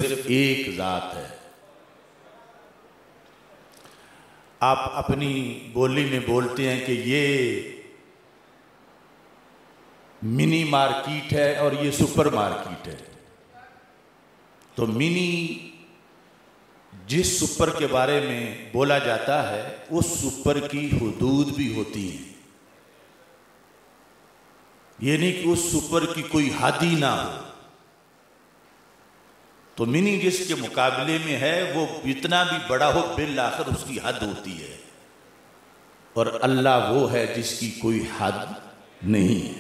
सिर्फ एक ज़ात है। आप अपनी बोली में बोलते हैं कि ये मिनी मार्केट है और ये सुपर मार्केट है। तो मिनी जिस सुपर के बारे में बोला जाता है उस सुपर की हुदूद भी होती है। ये नहीं कि उस सुपर की कोई हद ही ना हो। तो मिनी जिसके मुकाबले में है वो जितना भी बड़ा हो बिल आखिर उसकी हद होती है, और अल्लाह वो है जिसकी कोई हद नहीं है।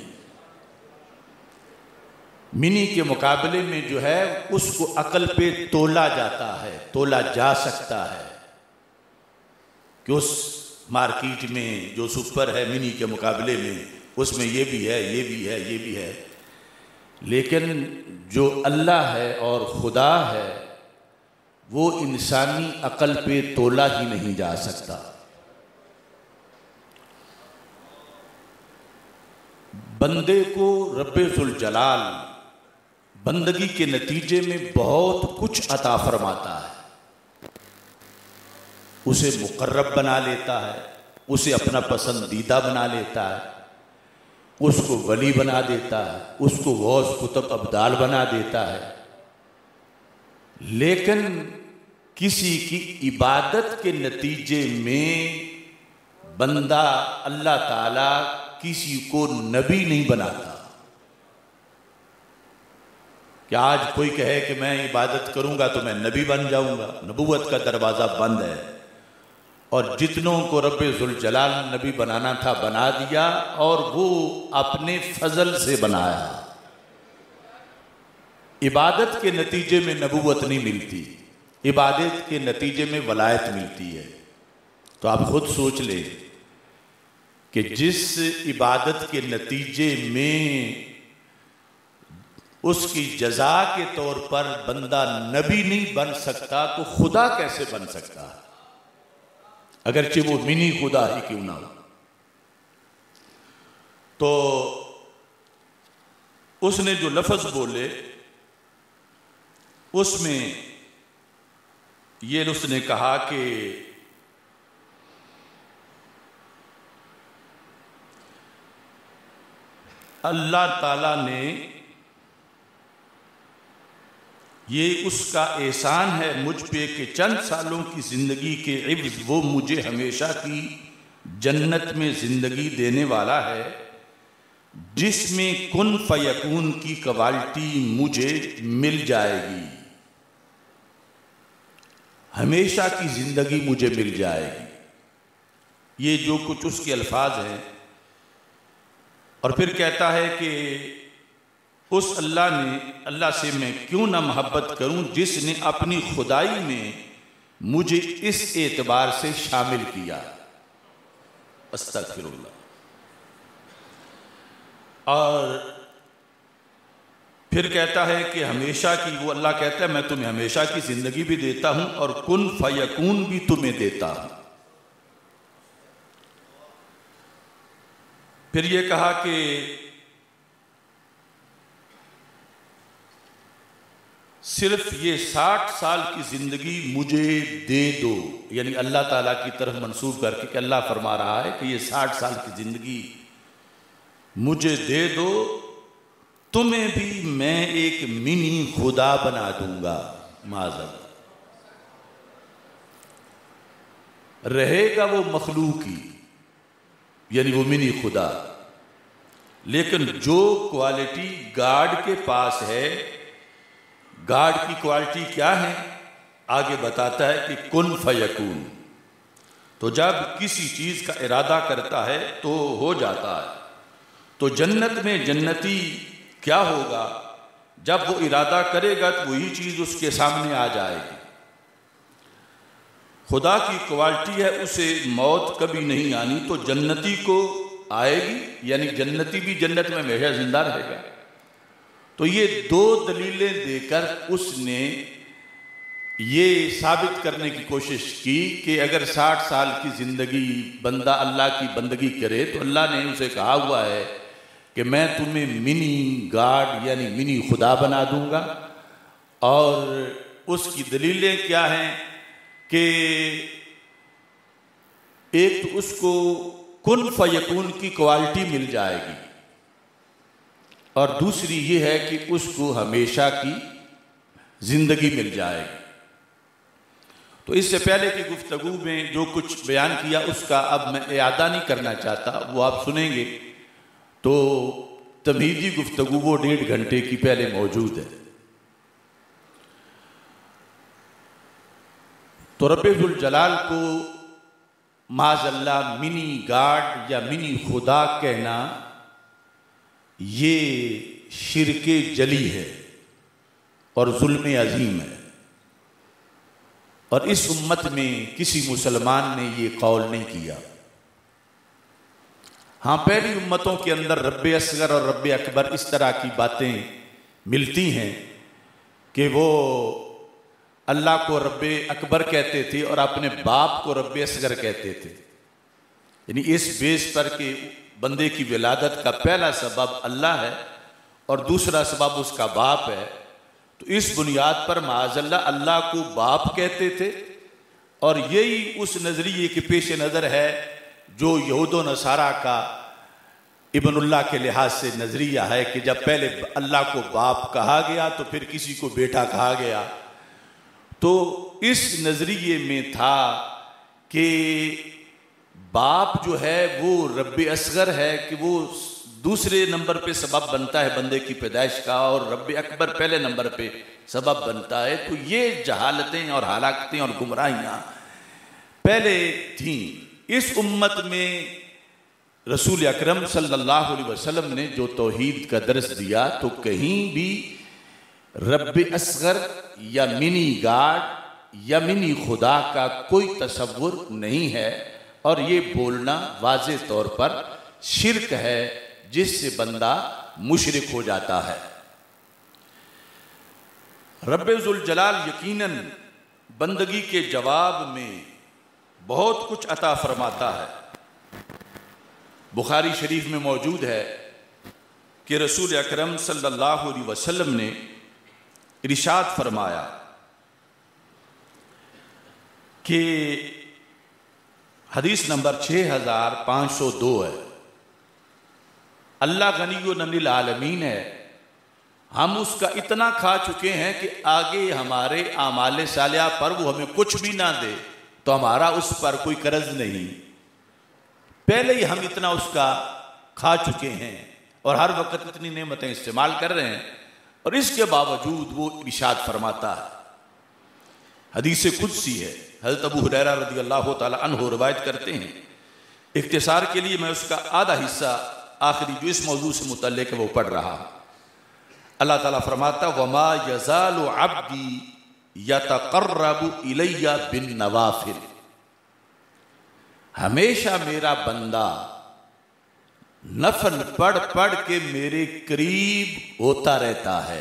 मिनी के मुकाबले में जो है उसको अकल पे तोला जाता है, तोला जा सकता है कि उस मार्केट में जो सुपर है मिनी के मुकाबले में उसमें ये भी है, ये भी है, ये भी है। लेकिन जो अल्लाह है और खुदा है वो इंसानी अकल पे तोला ही नहीं जा सकता। बंदे को रब्बुल जलाल बंदगी के नतीजे में बहुत कुछ अता फरमाता है। उसे मुकर्रब बना लेता है, उसे अपना पसंदीदा बना लेता है, उसको वली बना देता है, उसको गौस कुतुब अब्दाल बना देता है। लेकिन किसी की इबादत के नतीजे में बंदा अल्लाह ताला किसी को नबी नहीं बनाता। कि आज कोई कहे कि मैं इबादत करूंगा तो मैं नबी बन जाऊंगा, नबूवत का दरवाज़ा बंद है। और जितनों को रब्बुल जलाल नबी बनाना था बना दिया, और वो अपने फजल से बनाया। इबादत के नतीजे में नबूवत नहीं मिलती, इबादत के नतीजे में वलायत मिलती है। तो आप खुद सोच लें कि जिस इबादत के नतीजे में उसकी जजा के तौर पर बंदा नबी नहीं बन सकता तो खुदा कैसे बन सकता है, अगरचे वो मिनी खुदा ही क्यों ना हो। तो उसने जो लफ्ज बोले उसमें ये उसने कहा कि अल्लाह ताला ने ये उसका एहसान है मुझ पे कि चंद सालों की ज़िंदगी के इवज़ वो मुझे हमेशा की जन्नत में ज़िंदगी देने वाला है जिसमें कुन फयकून की क्वालिटी मुझे मिल जाएगी। हमेशा की ज़िंदगी मुझे मिल जाएगी। ये जो कुछ उसके अल्फाज हैं। और फिर कहता है कि उस अल्लाह से मैं क्यों ना मोहब्बत करूं जिसने अपनी खुदाई में मुझे इस एतबार से शामिल किया। अस्तगफिरुल्लाह। और फिर कहता है कि हमेशा की, वो अल्लाह कहता है मैं तुम्हें हमेशा की जिंदगी भी देता हूं और कुन फयकून भी तुम्हें देता हूं। फिर ये कहा कि सिर्फ ये 60 साल की जिंदगी मुझे दे दो, यानी अल्लाह ताला की तरफ मंसूब करके कि अल्लाह फरमा रहा है कि ये 60 साल की जिंदगी मुझे दे दो, तुम्हें भी मैं एक मिनी खुदा बना दूंगा। माज़अल्लाह, रहेगा वो मखलूक ही, यानी वो मिनी खुदा। लेकिन जो क्वालिटी गार्ड के पास है, गार्ड की क्वालिटी क्या है आगे बताता है कि कुन फयकून। तो जब किसी चीज का इरादा करता है तो हो जाता है। तो जन्नत में जन्नती क्या होगा, जब वो इरादा करेगा तो वही चीज उसके सामने आ जाएगी। खुदा की क्वालिटी है उसे मौत कभी नहीं आनी, तो जन्नती को आएगी, यानी जन्नती भी जन्नत में हमेशा जिंदा रहेगा। तो ये दो दलीलें देकर उसने ये साबित करने की कोशिश की कि अगर 60 साल की जिंदगी बंदा अल्लाह की बंदगी करे तो अल्लाह ने उसे कहा हुआ है कि मैं तुम्हें मिनी गॉड यानी मिनी खुदा बना दूंगा। और उसकी दलीलें क्या हैं कि एक तो उसको कुन फयकून की क्वालिटी मिल जाएगी और दूसरी ये है कि उसको हमेशा की जिंदगी मिल जाएगी। तो इससे पहले की गुफ्तगू में जो कुछ बयान किया उसका अब मैं इयादा नहीं करना चाहता, वो आप सुनेंगे। तो तमहीदी गुफ्तगू वो 1.5 घंटे की पहले मौजूद है। तो रब्बुल जलाल को माज़अल्लाह मिनी गाड या मिनी खुदा कहना ये शिरके जली है और जुल्म अजीम है, और इस उम्मत में किसी मुसलमान ने ये कौल नहीं किया। हाँ, पहली उम्मतों के अंदर रब्बे असगर और रब्बे अकबर इस तरह की बातें मिलती हैं कि वो अल्लाह को रब्बे अकबर कहते थे और अपने बाप को रब्बे असगर कहते थे। यानी इस बेस पर कि बंदे की विलादत का पहला सबब अल्लाह है और दूसरा सबब उसका बाप है, तो इस बुनियाद पर माज़अल्लाह अल्लाह को बाप कहते थे। और यही उस नज़रिए के पेश नज़र है जो यहूद व नसारा का इब्नुल्लाह के लिहाज से नज़रिया है कि जब पहले अल्लाह को बाप कहा गया तो फिर किसी को बेटा कहा गया। तो इस नज़रिए में था कि बाप जो है वो रब्बे असगर है कि वो दूसरे नंबर पे सबब बनता है बंदे की पैदाइश का, और रब्बे अकबर पहले नंबर पे सबब बनता है। तो ये जहालतें और हलाकतें और गुमराहियाँ पहले थीं। इस उम्मत में रसूल अकरम सल्लल्लाहु अलैहि वसल्लम ने जो तौहीद का दर्स दिया तो कहीं भी रब्बे असगर या मिनी गाड या मिनी खुदा का कोई तसव्वुर नहीं है, और ये बोलना वाज़े तौर पर शिर्क है जिससे बंदा मुशरिक हो जाता है। रब्बुल जलाल यकीनन बंदगी के जवाब में बहुत कुछ अता फरमाता है। बुखारी शरीफ में मौजूद है कि रसूल अकरम सल्लल्लाहु अलैहि वसल्लम ने इरशाद फरमाया कि हदीस नंबर 6502 है, अल्लाह गनीयुन अनिल आलमीन है, हम उसका इतना खा चुके हैं कि आगे हमारे आमाले सालिया पर वो हमें कुछ भी ना दे तो हमारा उस पर कोई कर्ज नहीं। पहले ही हम इतना उसका खा चुके हैं और हर वक्त इतनी नेमतें इस्तेमाल कर रहे हैं, और इसके बावजूद वो इरशाद फरमाता है। हदीस कुदसी है, हज़रत अबू हुरैरा रज़ियल्लाहु ताला अन्हु रिवायत करते हैं। इख्तिसार के लिए मैं उसका आधा हिस्सा आखिरी जो इस मौजू से मुतल्लिक़ है वो पढ़ रहा हूँ। अल्लाह ताला फरमाता, वमा यज़ालु अब्दी यतक़र्रबु इलैया बिन नवाफिल, हमेशा मेरा बंदा नफल पढ़ पढ़ के मेरे करीब होता रहता है।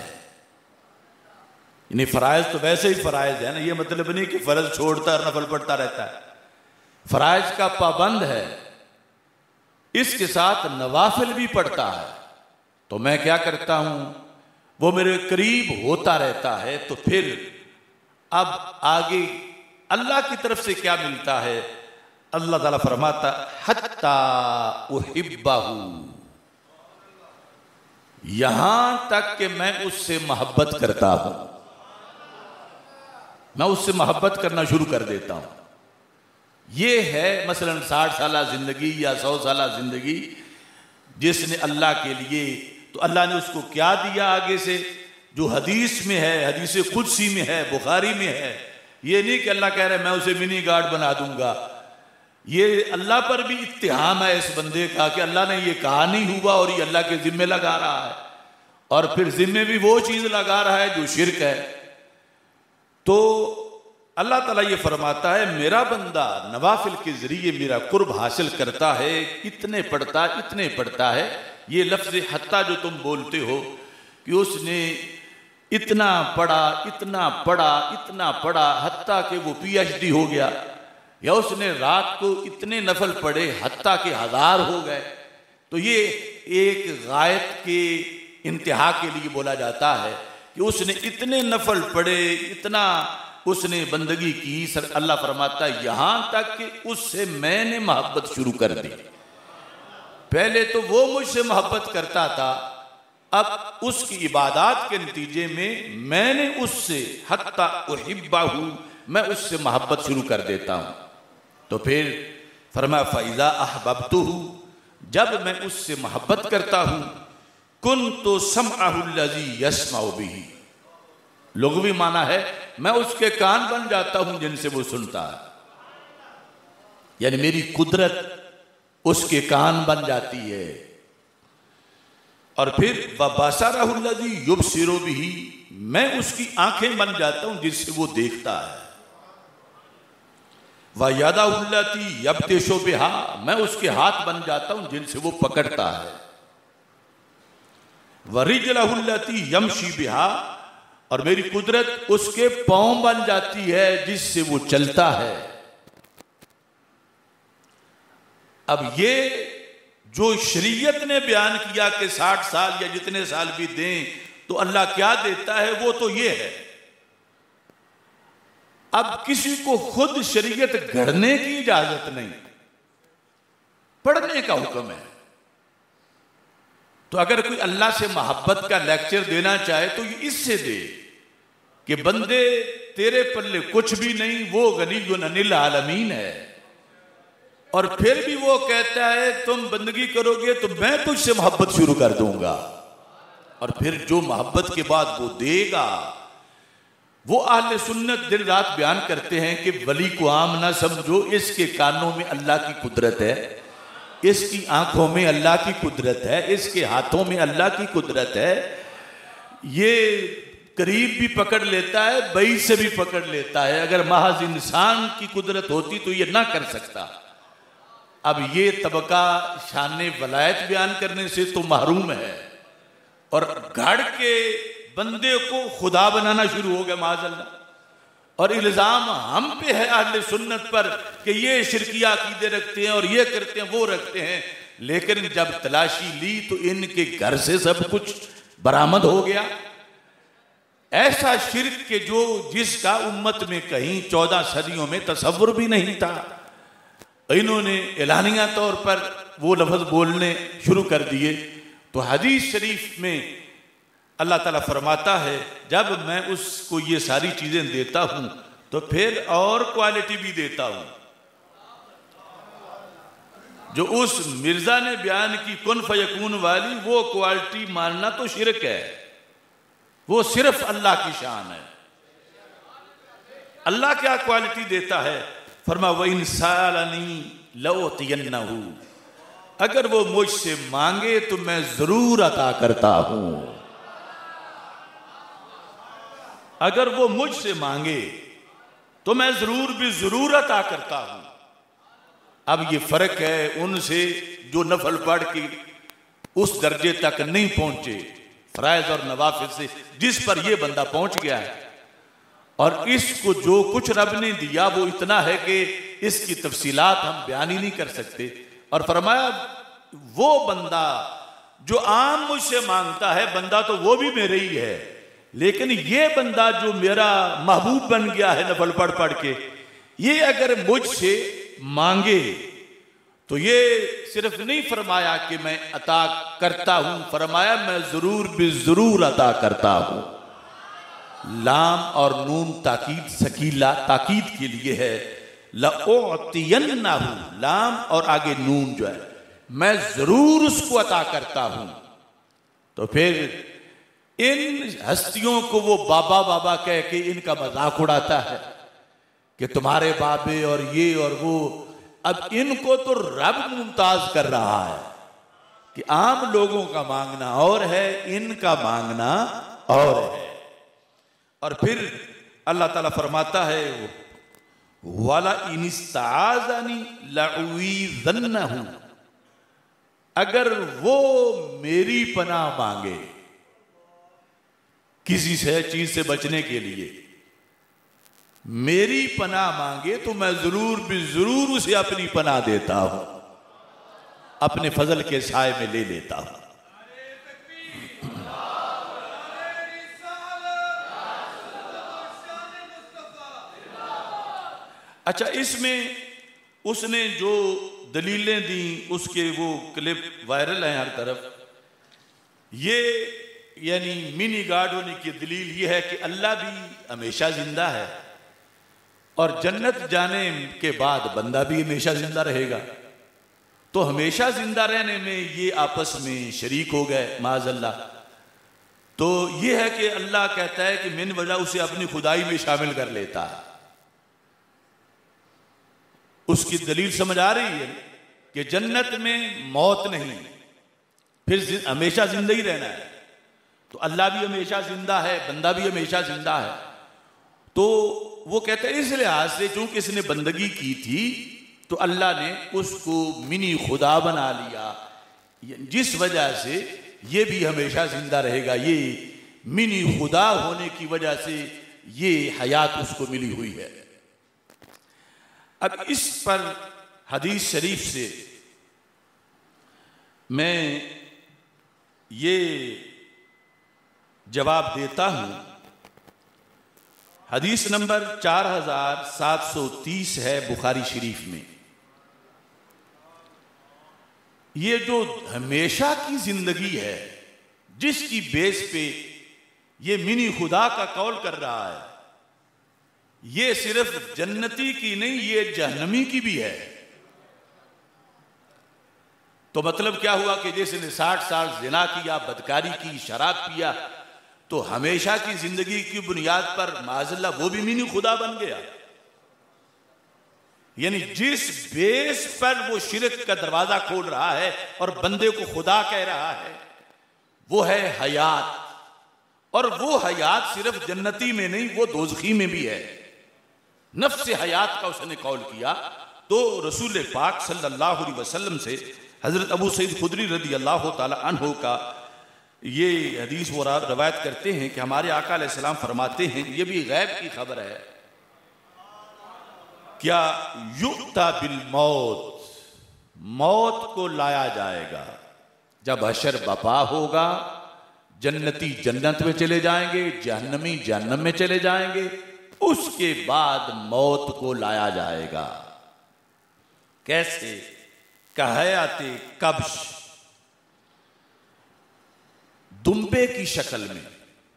यानी फराइज तो वैसे ही फराइज है ना, ये मतलब नहीं कि फर्ज छोड़ता और नफल पढ़ता रहता है, फराइज का पाबंद है, इसके साथ नवाफिल भी पढ़ता है। तो मैं क्या करता हूं, वो मेरे करीब होता रहता है। तो फिर अब आगे अल्लाह की तरफ से क्या मिलता है? अल्लाह ताला फरमाता, हत्ता उहिब्बहू, यहां तक कि मैं उससे मोहब्बत करता हूं, मैं उससे मोहब्बत करना शुरू कर देता हूं। ये है मसलन 60 साल जिंदगी या 100 साल जिंदगी जिसने अल्लाह के लिए, तो अल्लाह ने उसको क्या दिया आगे से, जो हदीस में है, हदीस कुदसी में है, बुखारी में है। ये नहीं कि अल्लाह कह रहे मैं उसे मिनी गार्ड बना दूंगा। ये अल्लाह पर भी इत्तिहाम है इस बंदे का कि अल्लाह ने ये कहा नहीं हुआ और ये अल्लाह के जिम्मे लगा रहा है, और फिर जिम्मे भी वो चीज लगा रहा है जो शिर्क है। तो अल्लाह ताला ये फरमाता है, मेरा बंदा नवाफिल के जरिए मेरा कुर्ब हासिल करता है, इतने पढ़ता है। ये लफ्ज़ हत्ता जो तुम बोलते हो कि उसने इतना पढ़ा हत्ता के वो PhD हो गया, या उसने रात को इतने नफल पढ़े हत्ता के 1000 हो गए, तो ये एक गायत के इंतहा के लिए बोला जाता है कि उसने इतने नफल पढ़े, इतना उसने बंदगी की। अल्लाह फरमाता है यहां तक कि उससे मैंने मोहब्बत शुरू कर दी। पहले तो वो मुझसे मोहब्बत करता था, अब उसकी इबादत के नतीजे में मैंने उससे हत्ता उहिब्बाहु, मैं उससे मोहब्बत शुरू कर देता हूं। तो फिर फरमाया फैज़ा अहबब्तुहु, जब मैं उससे मोहब्बत करता हूं, कुन्तु समअहु लज़ी यस्मउ बिही, लुग़वी माना है मैं उसके कान बन जाता हूं जिनसे वो सुनता है, यानी मेरी कुदरत उसके कान बन जाती है। और फिर वबसरहु लज़ी युबसिरु बिही, मैं उसकी आंखें बन जाता हूं जिससे वो देखता है। वयदहु लती यब्तिशु बिहा, मैं उसके हाथ बन जाता हूं जिनसे वो पकड़ता है। वरिजलहु लती यमशी बिहा, और मेरी कुदरत उसके पांव बन जाती है जिससे वो चलता है। अब ये जो शरीयत ने बयान किया कि 60 साल या जितने साल भी दें तो अल्लाह क्या देता है, वो तो ये है। अब किसी को खुद शरीयत गढ़ने की इजाजत नहीं, पढ़ने का हुक्म है। तो अगर कोई अल्लाह से मोहब्बत का लेक्चर देना चाहे तो ये इससे दे कि बंदे तेरे पल्ले कुछ भी नहीं, वो गनीयुन अनिल आलमीन है, और फिर भी वो कहता है तुम बंदगी करोगे तो मैं तुझसे मोहब्बत शुरू कर दूंगा। और फिर जो मोहब्बत के बाद वो देगा, वो अहले सुन्नत दिन रात बयान करते हैं कि वली को आम ना समझो, इसके कानों में अल्लाह की कुदरत है, इसकी आंखों में अल्लाह की कुदरत है, इसके हाथों में अल्लाह की कुदरत है। ये करीब भी पकड़ लेता है, बई से भी पकड़ लेता है। अगर महज इंसान की कुदरत होती तो ये ना कर सकता। अब ये तबका शान वलायत बयान करने से तो महरूम है, और गढ़ के बंदे को खुदा बनाना शुरू हो गया माज़अल्लाह। और इल्जाम हम पे है अहले सुन्नत पर कि ये शिरकिया अकीदे रखते हैं और ये करते हैं वो रखते हैं। लेकिन जब तलाशी ली तो इनके घर से सब कुछ बरामद हो गया। ऐसा शिर्क के जो जिसका उम्मत में कहीं 14 सदियों में तसव्वुर भी नहीं था, इन्होंने एलानिया तौर पर वो लफ्ज बोलने शुरू कर दिए। तो हदीस शरीफ में अल्लाह ताला फरमाता है जब मैं उसको ये सारी चीजें देता हूं तो फिर और क्वालिटी भी देता हूं। जो उस मिर्जा ने बयान की कुन फयकून वाली, वो क्वालिटी मानना तो शिरक है, वो सिर्फ अल्लाह की शान है। अल्लाह क्या क्वालिटी देता है, फरमा व इंसानी लौतियन्नहु, अगर वो मुझसे मांगे तो मैं जरूर अता करता हूं। अगर वो मुझसे मांगे तो मैं जरूर भी जरूर अता करता हूं। अब ये फर्क है उनसे जो नफल पढ़ के उस दर्जे तक नहीं पहुंचे, फराइज और नवाफिल से, जिस पर ये बंदा पहुंच गया है। और इसको जो कुछ रब ने दिया वो इतना है कि इसकी तफसीलात हम बयान ही नहीं कर सकते। और फरमाया वो बंदा जो आम मुझसे मांगता है, बंदा तो वो भी मेरे ही है, लेकिन ये बंदा जो मेरा महबूब बन गया है नफल पढ़ पढ़ के, ये अगर मुझसे मांगे तो ये सिर्फ नहीं फरमाया कि मैं अता करता हूं, फरमाया मैं जरूर भी जरूर अता करता हूं। लाम और नून ताकीद सकीला ताकीद के लिए है। लउतियन्नहु, लाम और आगे नून जो है, मैं जरूर उसको अता करता हूं। तो फिर इन हस्तियों को वो बाबा बाबा कह के इनका मजाक उड़ाता है कि तुम्हारे बाबे और ये और वो। अब इनको तो रब मुमताज कर रहा है कि आम लोगों का मांगना और है, इनका मांगना और है। और फिर अल्लाह ताला फरमाता है वाला इनिस्ताज़नी लउइज़न्नहु, अगर वो मेरी पनाह मांगे किसी से चीज से बचने के लिए, मेरी पनाह मांगे तो मैं जरूर भी जरूर उसे अपनी पनाह देता हूं, अपने फजल के साए में ले लेता हूं। अच्छा, इसमें उसने जो दलीलें दी, उसके वो क्लिप वायरल हैं हर तरफ। ये यानी मिनी गॉड होने की दलील ये है कि अल्लाह भी हमेशा जिंदा है और जन्नत जाने के बाद बंदा भी हमेशा जिंदा रहेगा। तो हमेशा जिंदा रहने में ये आपस में शरीक हो गए माज़अल्लाह। तो ये है कि अल्लाह कहता है कि मिन वजह उसे अपनी खुदाई में शामिल कर लेता है। उसकी दलील समझ आ रही है कि जन्नत में मौत नहीं, फिर हमेशा जिंदा ही रहना है। तो अल्लाह भी हमेशा जिंदा है, बंदा भी हमेशा जिंदा है। तो वो कहते हैं इस लिहाज से चूंकि इसने बंदगी की थी तो अल्लाह ने उसको मिनी खुदा बना लिया, जिस वजह से ये भी हमेशा जिंदा रहेगा। ये मिनी खुदा होने की वजह से ये हयात उसको मिली हुई है। अब इस पर हदीस शरीफ से मैं ये जवाब देता हूं। हदीस नंबर 4730 है बुखारी शरीफ में। ये जो हमेशा की जिंदगी है जिसकी बेस पे ये मिनी खुदा का कौल कर रहा है, ये सिर्फ जन्नती की नहीं, ये जहन्नमी की भी है। तो मतलब क्या हुआ कि जिसने 60 साल जिना किया, बदकारी की, शराब पिया, तो हमेशा की जिंदगी की बुनियाद पर माज़अल्लाह वो भी मिनी खुदा बन गया। यानी जिस बेस पर वो शिरक का दरवाजा खोल रहा है और बंदे को खुदा कह रहा है, वो है हयात। और वो हयात सिर्फ जन्नती में नहीं, वो दोज़खी में भी है। नफ्स हयात का उसने कौल किया। तो रसूल पाक सल्लल्लाहु अलैहि वसल्लम से हजरत अबू सईद खुदरी रदी अल्लाह ताला अन्हु का ये हदीस वो रवायत करते हैं कि हमारे आका अलैहिस्सलाम फरमाते हैं, ये भी गैब की खबर है, क्या युक्ता बिल मौत, मौत को लाया जाएगा जब हशर बपा होगा। जन्नती जन्नत में चले जाएंगे, जहन्नमी जहन्नम में चले जाएंगे, उसके बाद मौत को लाया जाएगा। कैसे? कहयाते कब्श, दुम्बे की शक्ल में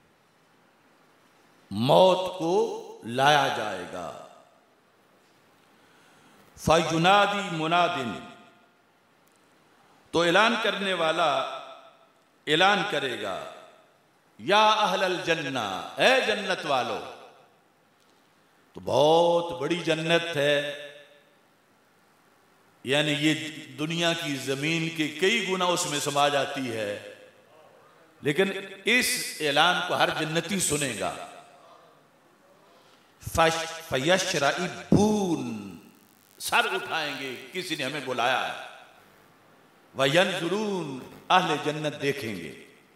मौत को लाया जाएगा। फयुनादी मुनादिन, तो ऐलान करने वाला ऐलान करेगा, या अहलल जन्ना, ए जन्नत वालों। तो बहुत बड़ी जन्नत है, यानी ये दुनिया की जमीन के कई गुना उसमें समा जाती है। लेकिन इस ऐलान को हर जन्नती सुनेगा। फयशरइबून, सर उठाएंगे, किसी ने हमें बुलाया है। वयंजुरून, अहले जन्नत देखेंगे।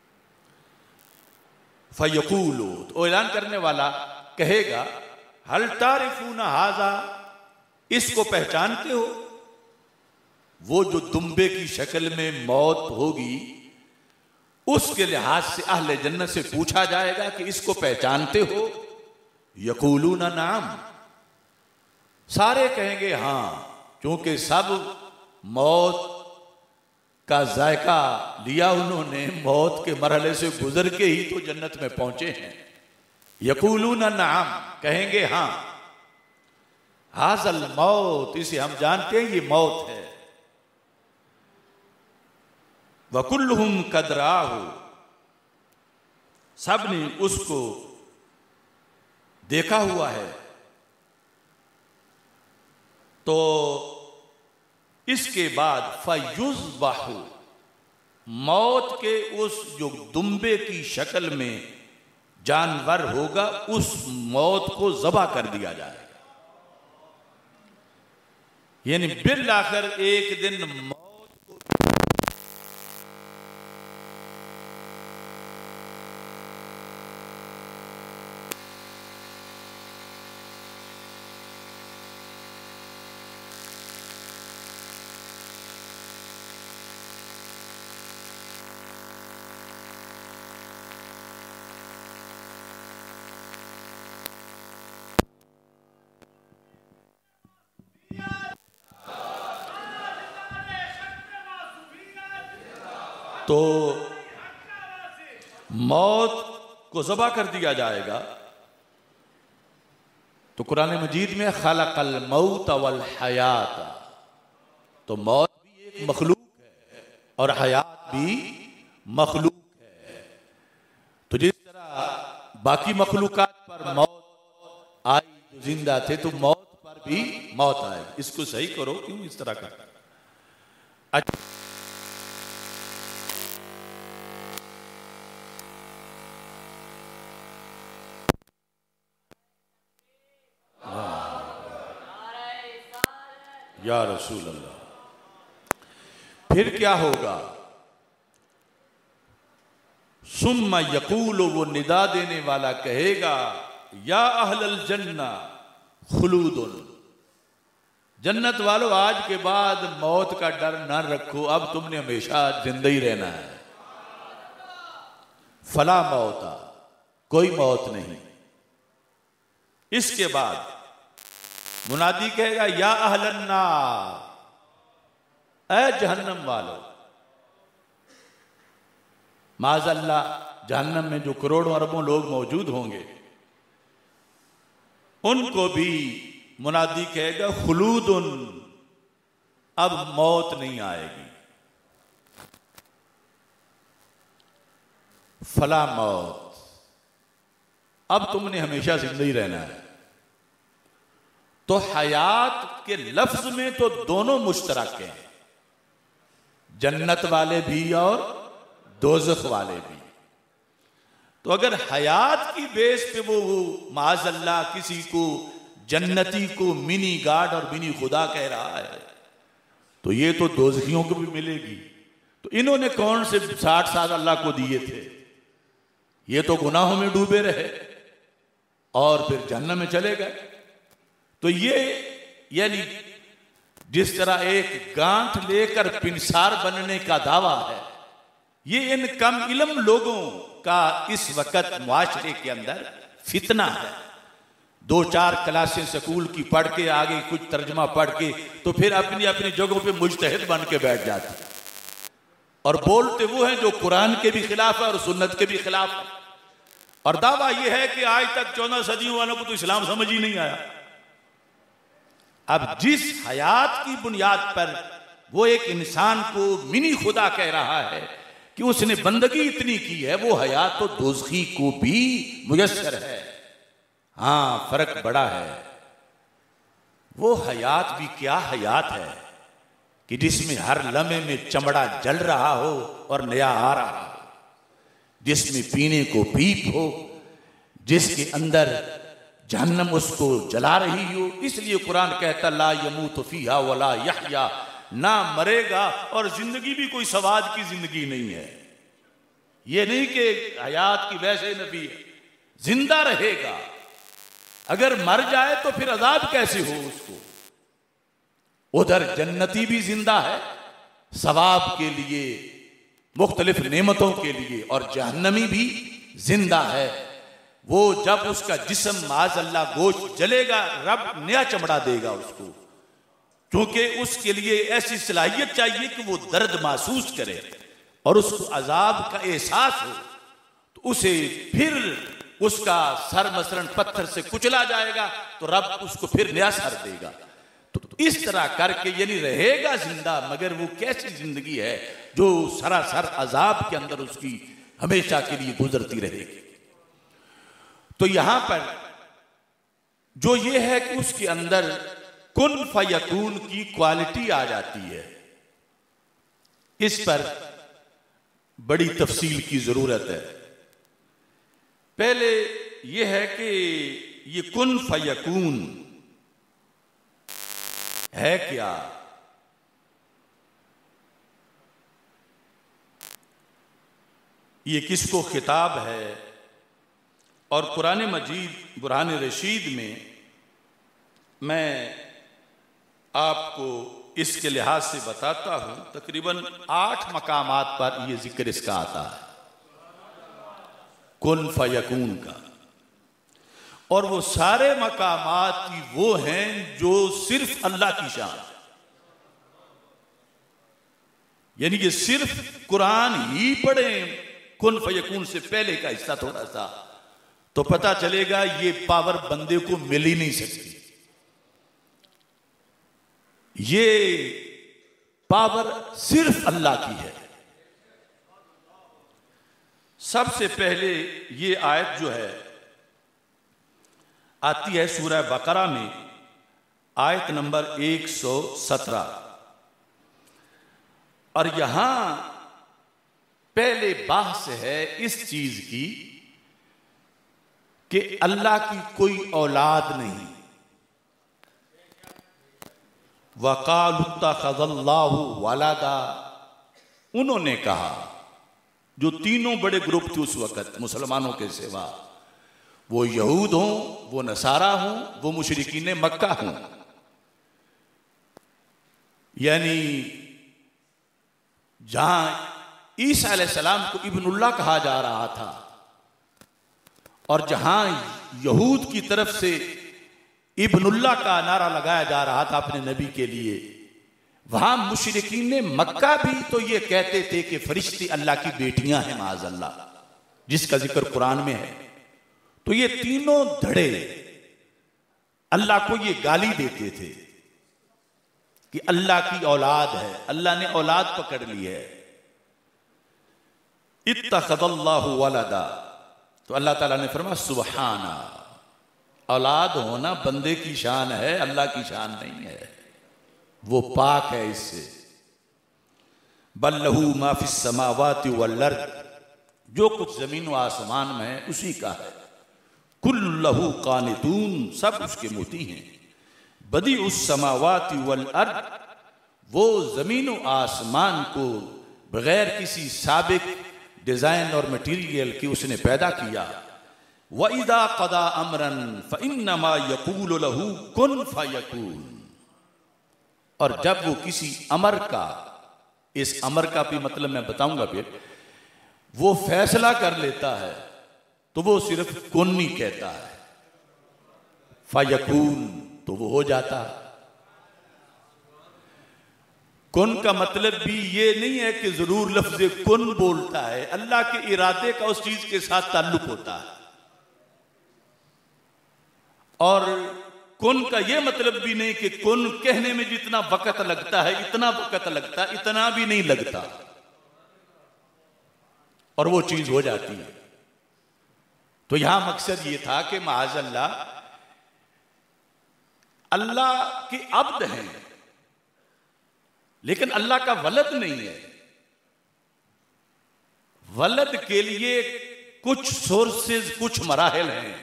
फयकूलू, तो ऐलान करने वाला कहेगा, हल तारिफूना हाजा, इसको पहचानते हो? वो जो दुम्बे की शक्ल में मौत होगी, उसके लिहाज से अहले जन्नत से पूछा जाएगा कि इसको पहचानते हो? यकूलूना नाम, सारे कहेंगे हां, क्योंकि सब मौत का जायका लिया उन्होंने, मौत के मरहले से गुजर के ही तो जन्नत में पहुंचे हैं। यकूलूना नाम, कहेंगे हां, हाज़ल मौत, इसे हम जानते हैं ये मौत है। वकुल्लुहुम कदराहु, सब ने उसको देखा हुआ है। तो इसके बाद फयुज़बहु, मौत के उस जो दुम्बे की शक्ल में जानवर होगा, उस मौत को ज़बा कर दिया जाएगा। यानी बिल आखिर एक दिन तो मौत को ज़बा कर दिया जाएगा। तो कुरान मजीद में खलक़ल मौत वल हयात, तो मौत भी एक मखलूक है और हयात भी मखलूक है। तो जिस तरह बाकी मखलूकात पर मौत आई तो जिंदा थे, तो मौत पर भी मौत आएगी। इसको सही करो, क्यों इस तरह का? अच्छा, या रसूल अल्लाह, फिर क्या होगा? सुम्मा यकूल, वो निदा देने वाला कहेगा, या अहलल जन्ना खुलूदुन, जन्नत वालों आज के बाद मौत का डर न रखो, अब तुमने हमेशा जिंदा ही रहना है। फला मौता, कोई मौत नहीं। इसके बाद मुनादी कहेगा, या अहलन्नार, ऐ जहन्नम वालों। माज़अल्लाह, जहन्नम में जो करोड़ों अरबों लोग मौजूद होंगे, उनको भी मुनादी कहेगा, खुलूदुन, अब मौत नहीं आएगी। फला मौत, अब तुमने हमेशा जिंदा ही रहना है। तो हयात के लफ्ज में तो दोनों मुश्तरक हैं, जन्नत वाले भी और दोज़ख वाले भी। तो अगर हयात की बेस पे वो माज़अल्लाह किसी को जन्नती को मिनी गाड और मिनी खुदा कह रहा है, तो ये तो दोज़खियों को भी मिलेगी। तो इन्होंने कौन से 60 साल अल्लाह को दिए थे? ये तो गुनाहों में डूबे रहे और फिर जन्नत में चले गए। तो ये यानी जिस तरह एक गांठ लेकर पिंसार बनने का दावा है, ये इन कम इल्म लोगों का इस वक्त मुआशरे के अंदर फितना है। 2-4 क्लासें स्कूल की पढ़ के, आगे कुछ तर्जमा पढ़ के, तो फिर अपनी अपनी जगहों पे मुजतहिद बन के बैठ जाते और बोलते वो हैं जो कुरान के भी खिलाफ है और सुन्नत के भी खिलाफ है। और दावा यह है कि आज तक 14 सदियों वालों को तो इस्लाम समझ ही नहीं आया। अब जिस हयात की बुनियाद पर वो एक इंसान को मिनी खुदा कह रहा है कि उसने बंदगी इतनी की है, वो हयात तो दोज़खी को भी मुयस्सर है। हाँ, फर्क बड़ा है। वो हयात भी क्या हयात है कि जिसमें हर लम्हे में चमड़ा जल रहा हो और नया आ रहा हो, जिसमें पीने को पीप हो, जिसके अंदर जहन्नम उसको जला रही हो। इसलिए कुरान कहता, ला यमूतु फीहा वला यहया, ना मरेगा और जिंदगी भी कोई सवाद की जिंदगी नहीं है। ये नहीं कि हयात की वैसे नबी है, जिंदा रहेगा। अगर मर जाए तो फिर अजाब कैसे हो उसको? उधर जन्नती भी जिंदा है सवाब के लिए, मुख्तलिफ नेमतों के लिए, और जहन्नमी भी जिंदा है। वो जब उसका जिस्म माज़अल्लाह गोश्त जलेगा, रब नया चमड़ा देगा उसको, क्योंकि उसके लिए ऐसी सलाहियत चाहिए कि वो दर्द महसूस करे और उसको अजाब का एहसास हो। तो उसे फिर उसका सर मसलन पत्थर से कुचला जाएगा तो रब उसको फिर नया सर देगा। तो इस तरह करके यानी रहेगा जिंदा, मगर वो कैसी जिंदगी है जो सरासर अजाब के अंदर उसकी हमेशा के लिए गुजरती रहेगी। तो यहां पर जो ये है कि उसके अंदर कुन फयकून की क्वालिटी आ जाती है, इस पर बड़ी तफसील की जरूरत है। पहले यह है कि ये कुन फयकून है क्या? ये किसको खिताब है? और कुरान मजीद बुरहान रशीद में मैं आपको इसके लिहाज से बताता हूं, तकरीबन 8 मकामात पर यह जिक्र इसका आता है, कुन फयकून का। और वो सारे मकामात वो हैं जो सिर्फ अल्लाह की शान। यानी कि सिर्फ कुरान ही पढ़े कुन फयकून से पहले का हिस्सा थोड़ा सा, तो पता चलेगा ये पावर बंदे को मिल ही नहीं सकती। ये पावर सिर्फ अल्लाह की है। सबसे पहले ये आयत जो है आती है सूरह बकरा में, आयत नंबर 117, और यहां पहले बहस है इस चीज की कि अल्लाह की कोई औलाद नहीं। वक़ालू इत्तख़ज़ल्लाहु वलदा, उन्होंने कहा, जो तीनों बड़े ग्रुप थे उस वक़्त मुसलमानों के सिवा, वो यहूद हों, वो नसारा हों, वो मुशरिकीन मक्का हों, यानी जहां ईसा अलैहिस्सलाम को इब्नुल्लाह कहा जा रहा था और जहां यहूद की तरफ से इब्नुल्लाह का नारा लगाया जा रहा था अपने नबी के लिए, वहां मुशरिकीन मक्का भी तो ये कहते थे कि फरिश्ते अल्लाह की बेटियां हैं माअज़ल्लाह, जिसका जिक्र कुरान में है। तो ये तीनों धड़े अल्लाह को ये गाली देते थे कि अल्लाह की औलाद है, अल्लाह ने औलाद पकड़ ली है। इत्तख़ज़ल्लाहु वलदा, तो अल्लाह ताला ने फरमाया सुब्हाना, औलाद होना बंदे की शान है, अल्लाह की शान नहीं है, वो पाक है इससे। बल लहू मा फिस समावाति वल अर्द, जो कुछ जमीन व आसमान में है उसी का है। कुल्लु लहू कानितून, सब उसके मोती हैं। बदी उस समावाति वल अर्द, वो जमीन व आसमान को बगैर किसी साबिक डिजाइन और मटीरियल की उसने पैदा किया। व इदा क़दा अमरन फ़इन्नमा यक़ूलु लहू कुन फ़यकून, और जब वो किसी अमर का, इस अमर का भी मतलब मैं बताऊंगा फिर, वो फैसला कर लेता है तो वो सिर्फ कुन ही कहता है, फ़यकून तो वो हो जाता है। कुन का मतलब भी ये नहीं है कि जरूर लफ्ज़ कुन बोलता है, अल्लाह के इरादे का उस चीज के साथ ताल्लुक होता है। और कुन का यह मतलब भी नहीं कि कुन कहने में जितना वक्त लगता है इतना वक्त लगता, इतना भी नहीं लगता, और वो चीज हो जाती है। तो यहां मकसद ये था कि माअज़ल्लाह अल्लाह के अब्द हैं, लेकिन अल्लाह का वलद नहीं है। वलद के लिए कुछ सोर्सेज, कुछ मराहिल हैं,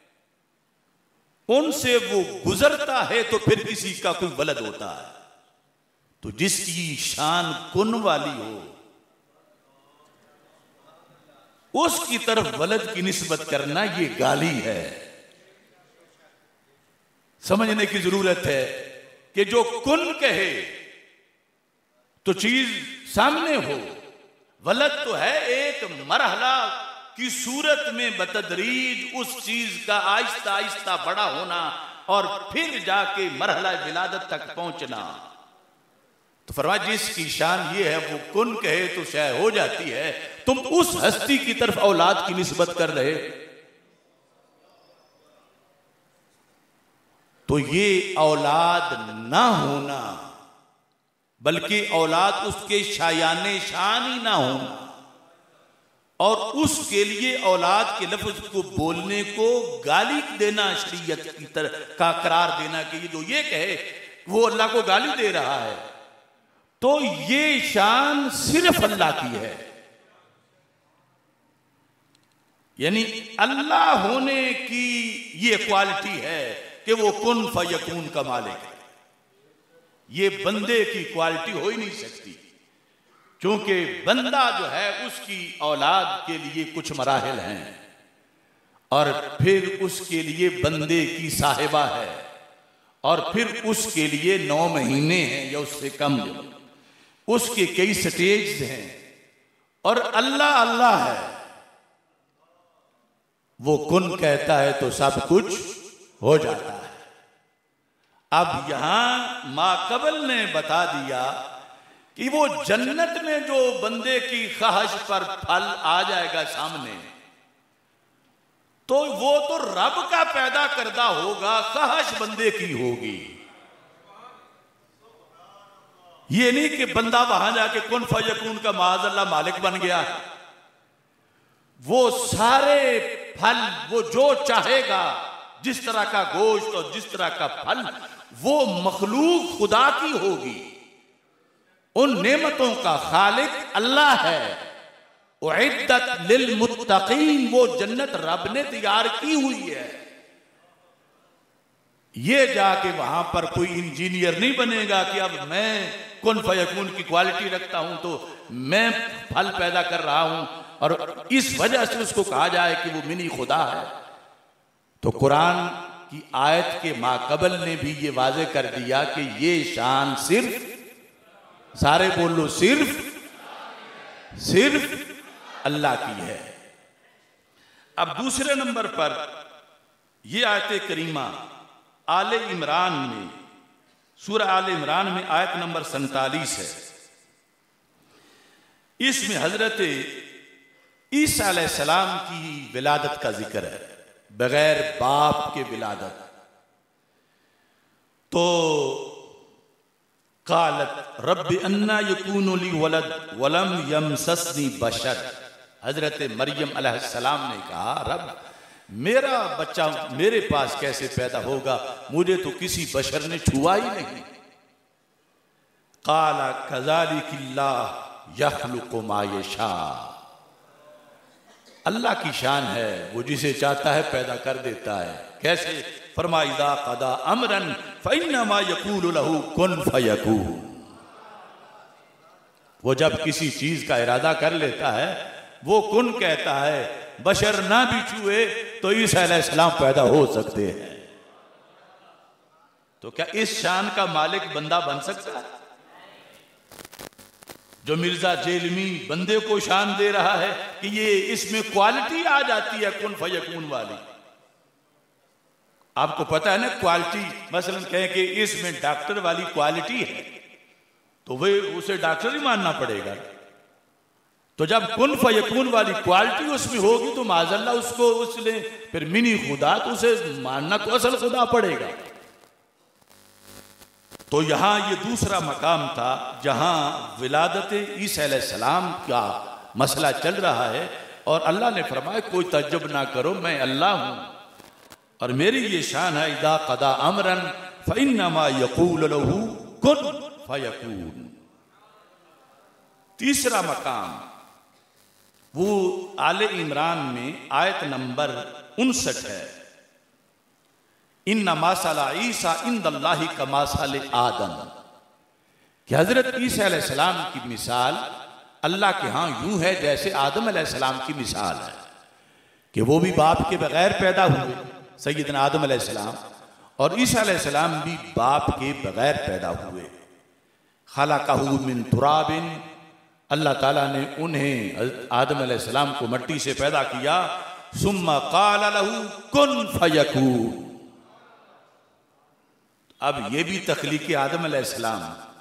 उनसे वो गुजरता है तो फिर किसी का कोई वलद होता है। तो जिसकी शान कुन वाली हो उसकी तरफ वलद की निस्बत करना ये गाली है। समझने की जरूरत है कि जो कुन कहे तो चीज सामने हो। वलद तो है एक मरहला की सूरत में बतदरीज उस चीज का आहिस्ता आहिस्ता बड़ा होना और फिर जाके मरहला विलादत तक पहुंचना। तो फरमाया जिसकी शान ये है वो कुन कहे तो शायद हो जाती है, तुम उस हस्ती की तरफ औलाद की निस्बत कर रहे। तो ये औलाद ना होना बल्कि औलाद उसके शायाने शान ही ना होना, और उसके लिए औलाद के लफ्ज को बोलने को गाली देना, शरीयत की तरह का करार देना कि ये जो ये कहे वो अल्लाह को गाली दे रहा है, तो ये शान सिर्फ अल्लाह की है। यानी अल्लाह होने की ये क्वालिटी है कि वो कुन फयकून का मालिक है। ये बंदे की क्वालिटी हो ही नहीं सकती, क्योंकि बंदा जो है उसकी औलाद के लिए कुछ मराहिल हैं, और फिर उसके लिए बंदे की साहिबा है, और फिर उसके लिए 9 महीने हैं या उससे कम, उसके कई स्टेज हैं, और अल्लाह अल्लाह है। वो कुन कहता है तो सब कुछ हो जाता है। अब यहां माकबल ने बता दिया कि वो जन्नत में जो बंदे की ख्वाहिश पर फल आ जाएगा सामने, तो वो तो रब का पैदा करदा होगा, ख्वाहिश बंदे की होगी। ये नहीं कि बंदा वहां जाके कुन फयकून का माज़अल्लाह मालिक बन गया। वो सारे फल वो जो चाहेगा, जिस तरह का गोश्त और जिस तरह का फल, वो मखलूक खुदा की होगी। उन नेमतों का खालिक अल्लाह है। उइद्दत लिल मुत्तकीन, वो जन्नत रब ने तैयार की हुई है। ये जाके वहां पर कोई इंजीनियर नहीं बनेगा कि अब मैं कुन फयकून की क्वालिटी रखता हूं तो मैं फल पैदा कर रहा हूं और इस वजह से उसको कहा जाए कि वो मिनी खुदा है। तो कुरान की आयत के माकबल ने भी ये वाजे कर दिया कि ये शान सिर्फ, सारे बोलो, सिर्फ अल्लाह की है। अब दूसरे नंबर पर यह आयत करीमा आले इमरान में, सूरह आले इमरान में आयत नंबर 47 है। इसमें हजरत ईसा अलैहिस्सलाम की विलादत का जिक्र है, बगैर बाप के विलादत। तो कालत रब्बि अन्ना यकूनु ली वलद वलम यमससनी बशर, हजरत मरियम अलैहिस्सलाम ने कहा, रब मेरा बच्चा मेरे पास कैसे पैदा होगा, मुझे तो किसी बशर ने छुआ ही नहीं। काला कज़ालिकिल्लाह यख़्लुक़ु मा यशा, अल्लाह की शान है, वो जिसे चाहता है पैदा कर देता है। कैसे? फरमाया इज़ा क़दा अमरन फ़इन्नमा यक़ूलु लहू कुन फ़यकून, वो जब किसी चीज का इरादा कर लेता है वो कुन कहता है। बशर ना भी छुए तो ईसा अलैहिस्सलाम पैदा हो सकते हैं। तो क्या इस शान का मालिक बंदा बन सकता है? जो मिर्जा जेलमी बंदे को शान दे रहा है कि ये इसमें क्वालिटी आ जाती है कुन फयकून वाली। आपको पता है ना क्वालिटी, मसलन कहें कि इसमें डॉक्टर वाली क्वालिटी है तो वे उसे डॉक्टर ही मानना पड़ेगा। तो जब कुन फयकून वाली क्वालिटी उसमें होगी तो माज़अल्लाह उसको उसने फिर मिनी खुदा, तो उसे मानना तो असल खुदा पड़ेगा। तो यहां ये दूसरा मकाम था जहां विलादत ईसा अलैहिस्सलाम का मसला चल रहा है और अल्लाह ने फरमाया कोई तज्जुब ना करो, मैं अल्लाह हूं और मेरी ये शान है, इदा क़दा अमरन फ़इन्नमा यक़ूलु लहू कुन फयकून। तीसरा मकाम वो आले इमरान में आयत नंबर 59 है। इन्ना मासला ईसा इंदल्लाहि का मासल आदम, कि हजरत ईसा अलैहिस्सलाम की मिसाल अल्लाह के यहां यूं है जैसे आदम अलैहिस्सलाम की मिसाल है कि वो भी बाप के बगैर पैदा हुए, सैयदना आदम अलैहिस्सलाम, और ईसा अलैहिस्सलाम भी बाप के बगैर पैदा हुए। खलक़हू मिन तुराबिन, अल्लाह ताला ने उन्हें आदम अलैहिस्सलाम को मट्टी से पैदा किया। सुम्मा क़ाल लहू कुन फयकून, अब ये भी तख्लीक़ आदम अलैहिस्सलाम,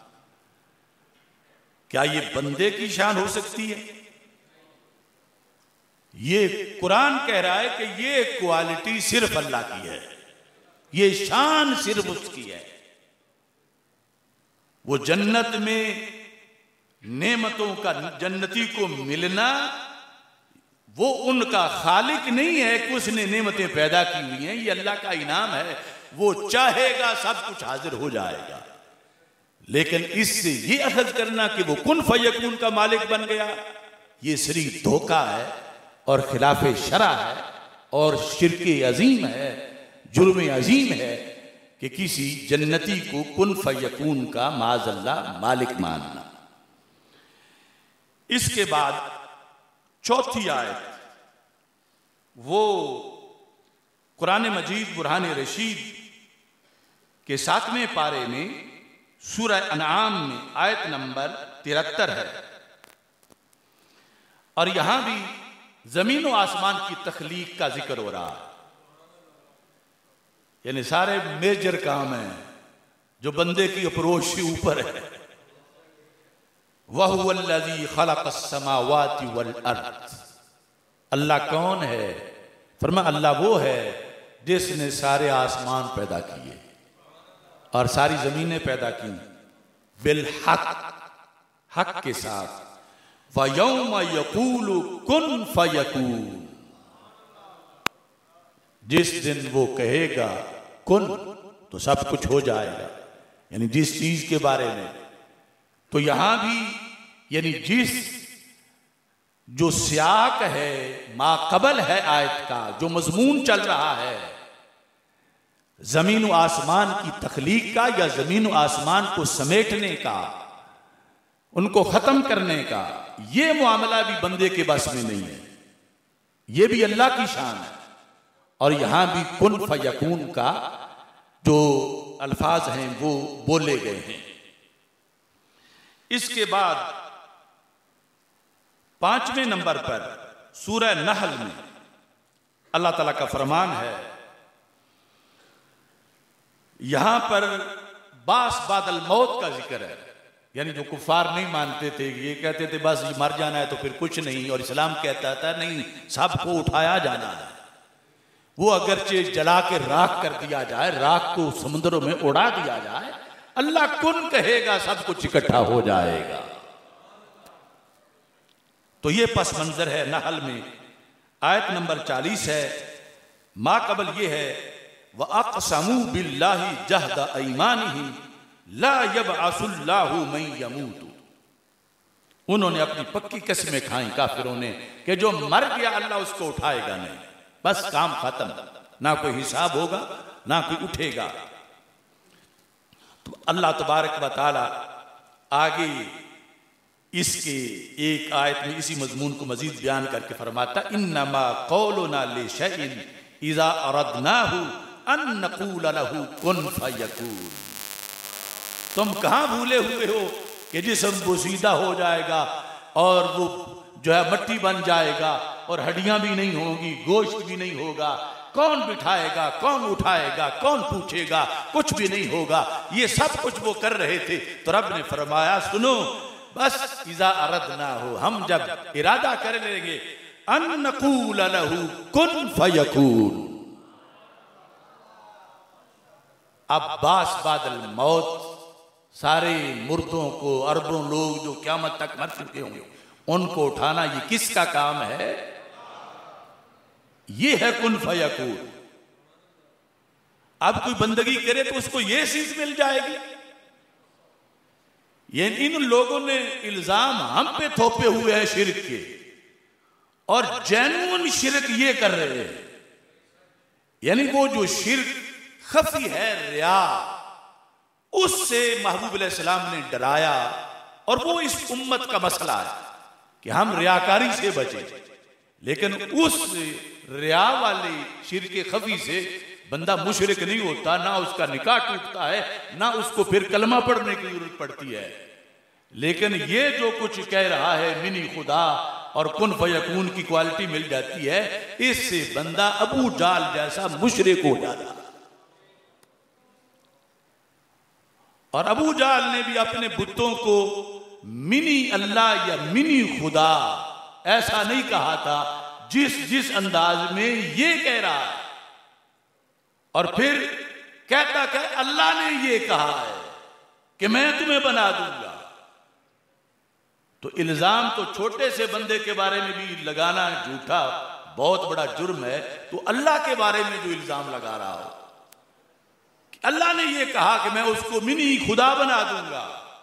क्या ये बंदे की शान हो सकती है? ये कुरान कह रहा है कि ये क्वालिटी सिर्फ अल्लाह की है, ये शान सिर्फ उसकी है। वो जन्नत में नेमतों का जन्नती को मिलना, वो उनका खालिक नहीं है कि उसने नेमतें पैदा की हुई हैं, ये अल्लाह का इनाम है। वो चाहेगा सब कुछ हाजिर हो जाएगा। लेकिन इससे ये अखज़ करना कि वो कुन फयकून का मालिक बन गया, ये सिर्फ धोखा है और खिलाफ शरा है और शिर्क अजीम है, जुर्म अजीम है कि किसी जन्नती को कुन फयकून का माज़अल्लाह मालिक मानना। इसके बाद चौथी आयत, वो कुरान मजीद बुरहान रशीद के 7वें पारे में सूरह अनआम में आयत नंबर 73 है। और यहां भी जमीन और आसमान की तख्लीक का जिक्र हो रहा है, यानी सारे मेजर काम हैं जो बंदे की अप्रोच से ऊपर है। वहुवल्लज़ी खलक़स्समावाति वल अर्द। अल्लाह कौन है? फरमाया अल्लाह वो है जिसने सारे आसमान पैदा किए और सारी जमीनें पैदा की बिल हक, हक के साथ। व यौम यक़ूलु कुन फयकून, जिस दिन वो कहेगा कुन तो सब कुछ हो जाएगा, यानी जिस चीज के बारे में। तो यहां भी यानी जिस जो सियाक है माकबल है आयत का, जो मजमून चल रहा है जमीन व आसमान की तख्लीक का या जमीन व आसमान को समेटने का, उनको खत्म करने का, ये मामला भी बंदे के बस में नहीं है, ये भी अल्लाह की शान है। और यहां भी कुन फयकून का जो अल्फाज हैं वो बोले गए हैं। इसके बाद 5वें नंबर पर सूरह नहल में अल्लाह ताला का फरमान है, यहां पर बास बादल मौत का जिक्र है। यानी जो कुफार नहीं मानते थे, ये कहते थे बस मर जाना है तो फिर कुछ नहीं, और इस्लाम कहता था नहीं, सबको उठाया जाना है। वो अगरचे जला के राख कर दिया जाए, राख को समुद्रों में उड़ा दिया जाए, अल्लाह कुन कहेगा सब कुछ इकट्ठा हो जाएगा। तो ये पस मंजर है नहल में। आयत नंबर 40 है, मा कबल ये है, व अक़समू बिल्लाहि जहद ऐमानिहिम ला यबअसुल्लाहु मन यमूतु। उन्होंने अपनी पक्की कसमें खाई काफिरों ने कि जो मर गया अल्लाह उसको उठाएगा नहीं, बस काम खत्म, ना कोई हिसाब होगा ना कोई उठेगा। तो अल्लाह तबारक व तआला आगे इसके एक आयत में इसी मजमून को मजीद बयान करके फरमाता, इन्नमा कौलुना लिशैइन इज़ा अरदनाहु अन नक़ूल लहू कुन फयकून। तुम कहां भूले हुए हो कि जिस्म बोसीदा हो जाएगा और वो जो है मट्टी बन जाएगा और हड्डियां भी नहीं होंगी, गोश्त भी नहीं होगा, कौन बिठाएगा, कौन उठाएगा, कौन पूछेगा, कुछ भी नहीं होगा। ये सब कुछ वो कर रहे थे। तो रब ने फरमाया सुनो, बस इज़ा अरदना हो, हम जब इरादा कर लेंगे, अन नक़ूल लहू कुन फयकून। अब बास बादल मौत सारे मुर्दों को, अरबों लोग जो क़यामत तक मर चुके होंगे, उनको उठाना ये किसका काम है? ये है कुन फयकून। अब कोई बंदगी करे तो उसको ये चीज मिल जाएगी। ये इन लोगों ने इल्जाम हम पे थोपे हुए हैं शिर्क के, और जेन्युइन शिर्क ये कर रहे हैं। यानी वो जो शिर्क खफी है, रिया, उससे महबूब अलैहिस्सलाम ने डराया। और वो इस उम्मत का मसला है कि हम रियाकारी से बचे, लेकिन उस रिया वाले शिर्क खफी से बंदा मुशरिक नहीं होता, ना उसका निकाह टूटता है, ना उसको फिर कलमा पढ़ने की जरूरत पड़ती है। लेकिन ये जो कुछ कह रहा है मिनी खुदा और कुन फयकून की क्वालिटी मिल जाती है, इससे बंदा अबू जाल जैसा मुशरिक हो जाता। और अबू जाल ने भी अपने बुतों को मिनी अल्लाह या मिनी खुदा ऐसा नहीं कहा था जिस अंदाज में ये कह रहा है। और फिर कहता अल्लाह ने ये कहा है कि मैं तुम्हें बना दूंगा। तो इल्जाम तो छोटे से बंदे के बारे में भी लगाना झूठा बहुत बड़ा जुर्म है, तो अल्लाह के बारे में जो इल्जाम लगा रहा हो कि अल्लाह ने ये कहा कि मैं उसको मिनी खुदा बना दूंगा,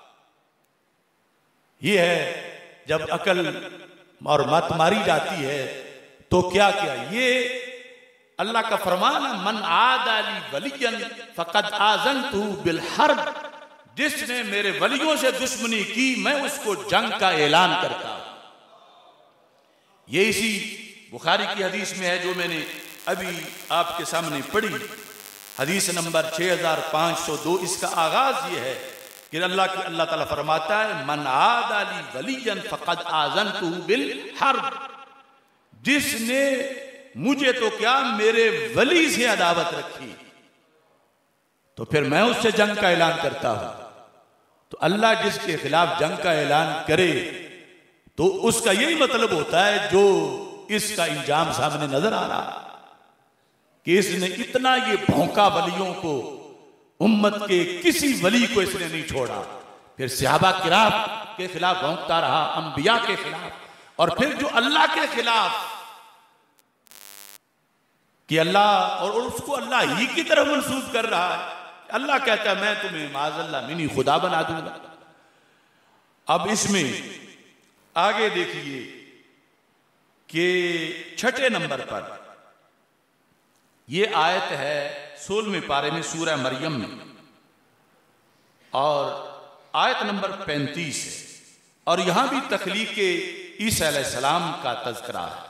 ये है जब अकल और मत मारी जाती है। तो क्या किया? ये अल्लाह का फरमान है, मन आदाली वलियन फकद आज़नतहु बिल हर्ब। जिसने मेरे वलियों से दुश्मनी की मैं उसको जंग का ऐलान करता हूं। ये इसी बुखारी की हदीस में है जो मैंने अभी आपके सामने पढ़ी, हदीस नंबर 6502। इसका आगाज ये है कि अल्लाह ताला फरमाता है, मन आदाली वलियन फकद आज़नतहु बिल हर्ब। जिसने मुझे तो क्या मेरे वली से अदावत रखी तो फिर मैं उससे जंग का ऐलान करता हूं। तो अल्लाह जिसके खिलाफ जंग का ऐलान करे तो उसका यही मतलब होता है जो इसका इंजाम सामने नजर आ रहा कि इसने इतना ये भौंका वलियों को, उम्मत के किसी वली को इसने नहीं छोड़ा। फिर सहाबा किराम के खिलाफ भौंकता रहा, अंबिया के खिलाफ, और फिर जो अल्लाह के खिलाफ कि अल्लाह, और उसको अल्लाह ही की तरफ मंसूब कर रहा है। अल्लाह कहता है मैं तुम्हें माज़अल्लाह मिनी खुदा बना दूंगा। अब इसमें आगे देखिए कि 6 नंबर पर यह आयत है 16वें पारे में सूरह मरियम में, और आयत नंबर 35 है, और यहां भी तख्लीक ईसा अलैहिस्सलाम का तज़किरा है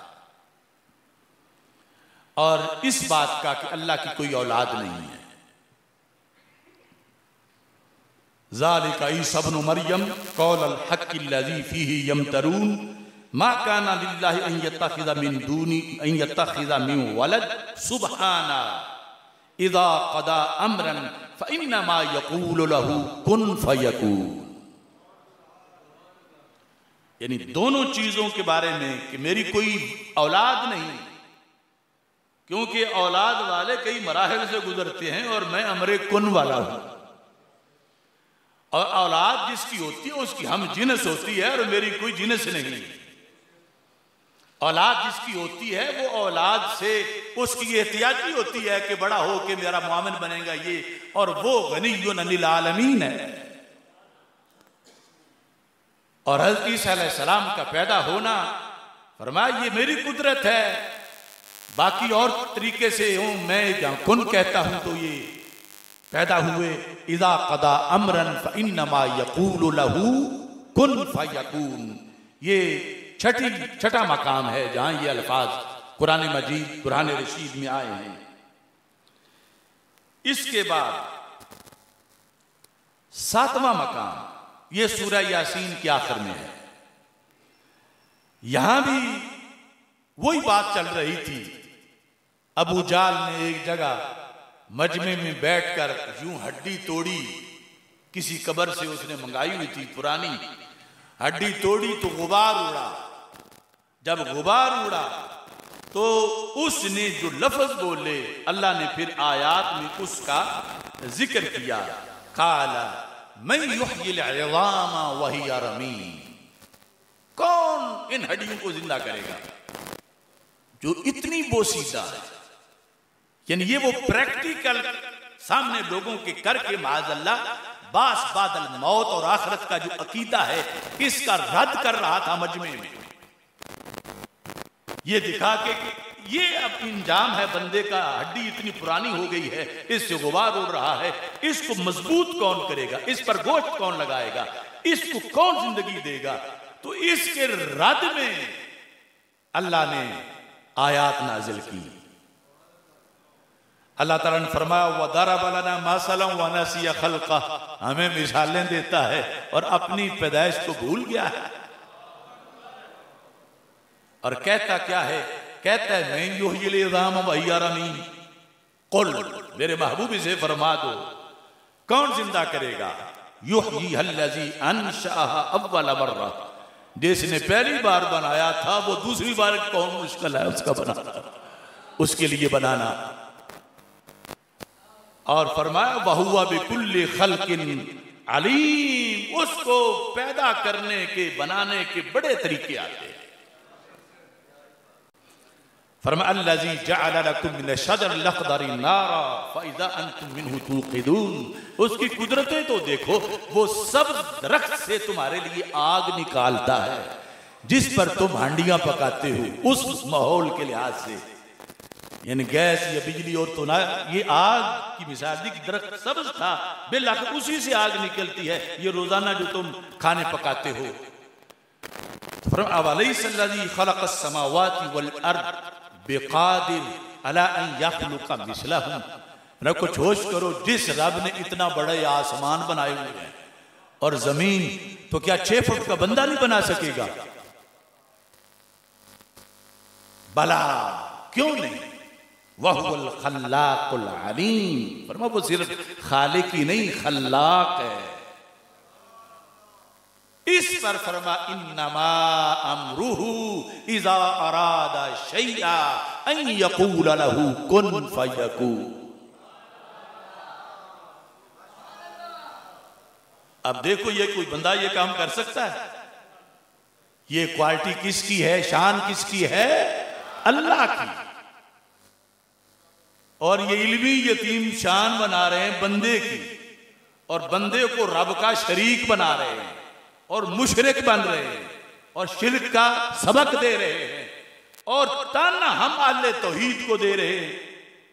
और इस बात का कि अल्लाह की कोई औलाद नहीं है। ज़ालिका ईसा इब्नु मरियम क़ौलल हक़्क़िल्लज़ी फ़ीही यमतरून मा काना लिल्लाहि अन यत्तख़िज़ मिन वलद सुब्हाना इज़ा क़दा अम्रन फ़इन्नमा यक़ूलु लहू कुन फ़यकून। यानी दोनों चीजों के बारे में कि मेरी कोई औलाद नहीं, क्योंकि औलाद वाले कई मराहिल से गुजरते हैं और मैं अमरे कुन वाला हूं। और औलाद जिसकी होती है उसकी हम जिनस होती है और मेरी कोई जिनस नहीं। औलाद जिसकी होती है वो औलाद से उसकी एहतियाती होती है कि बड़ा हो के मेरा मुआमिन बनेगा ये, और वो गनियुन अनिल आलमीन है। और हज़रत ईसा अलैहिस्सलाम का पैदा होना, फरमाया ये मेरी कुदरत है, बाकी और तरीके से हूं मैं, जहां कुन कहता हूं तो ये पैदा हुए। इज़ा क़दा अमरन फ़इन्नमा यक़ूलु लहू कुन फ़यकून। ये छठा मकाम है जहां ये अल्फाज कुरान मजीद, कुरान रशीद में आए हैं। इसके बाद 7वां मकाम ये सूरह यासीन के आखिर में है। यहां भी वही बात चल रही थी। अबू जाल ने एक जगह मजमे में बैठकर यूं हड्डी तोड़ी, किसी कब्र से उसने मंगाई हुई थी पुरानी हड्डी, तोड़ी तो गुबार उड़ा। जब गुबार उड़ा तो उसने जो लफ्ज बोले अल्लाह ने फिर आयात में उसका जिक्र किया। काला मैं युह्यिल इज़ामा वहिय रमीम। कौन इन हड्डियों को जिंदा करेगा जो इतनी बोसीदा है। यानी ये वो प्रैक्टिकल सामने लोगों के करके माज़अल्लाह बास बादल मौत और आखिरत का जो अकीदा है इसका रद्द कर रहा था मजमे में। ये दिखा के ये अब इंजाम है बंदे का, हड्डी इतनी पुरानी हो गई है, इससे गुबार उड़ रहा है, इसको मजबूत कौन करेगा, इस पर गोश्त कौन लगाएगा, इसको कौन जिंदगी देगा। तो इसके रद्द में अल्लाह ने आयात नाजिल की। अल्लाह ताला ने फरमाया वदरब लना मसलन व नसिया खल्क़ा, हमें मिसालें देता है और अपनी पैदाइश को भूल गया है। और कहता क्या है, कहता है मैं युह्यिल इज़ाम वहिय रमीम। कुल, मेरे महबूब से फरमा दो कौन जिंदा करेगा। युह्यिहल्लज़ी अंशअहा अव्वल मर्रा, जिसने पहली बार बनाया था वो दूसरी बार कौन मुश्किल है उसका बनाना, उसके लिए बनाना। और फरमाया वहुवा बिकुल्लि खल्किन अलीम, उसको पैदा करने के बनाने के बड़े तरीके आते हैं। फरमाया अल्लज़ी जअल लकुम मिन शजरिल अख़दरि नारा फ़इज़ा अंतुम मिन्हु तूक़िदून। उसकी कुदरतें तो देखो, वो सब दरख्त से तुम्हारे लिए आग निकालता है जिस पर तुम हांडियां पकाते हो। उस माहौल के लिहाज से यानी गैस या बिजली और तो ना, ये आग की मिसाल दी। दरख्त सब्ज था, बिल्कुल उसी से आग निकलती है। ये रोजाना जो तुम खाने पकाते हो। अवलैसल्लज़ी खलक़स समावाति वल अर्द बिक़ादिर अला अन यख़लुक़ मिस्लहुम। ना कुछ होश करो, जिस रब ने इतना बड़े आसमान बनाए हुए हैं और जमीन, तो क्या 6 फुट का बंदा नहीं बना सकेगा? भला क्यों नहीं। वहुवल खल्लाकुल अलीम, फरमा वो सिर्फ खालिक ही नहीं खल्लाक है। इस पर फरमा इन्नमा अमरुहु इज़ा अरादा शैआ अन यक़ूल लहू कुन फयकून। अब देखो ये कोई बंदा ये काम कर सकता है? ये क्वालिटी किसकी है, शान किसकी है? अल्लाह की। और ये इल्मी यतीम शान बना रहे हैं बंदे की, और बंदे को रब का शरीक बना रहे हैं और मुशरिक बन रहे हैं और शिर्क का सबक दे रहे हैं और ताना हम आले तौहीद को दे रहे हैं।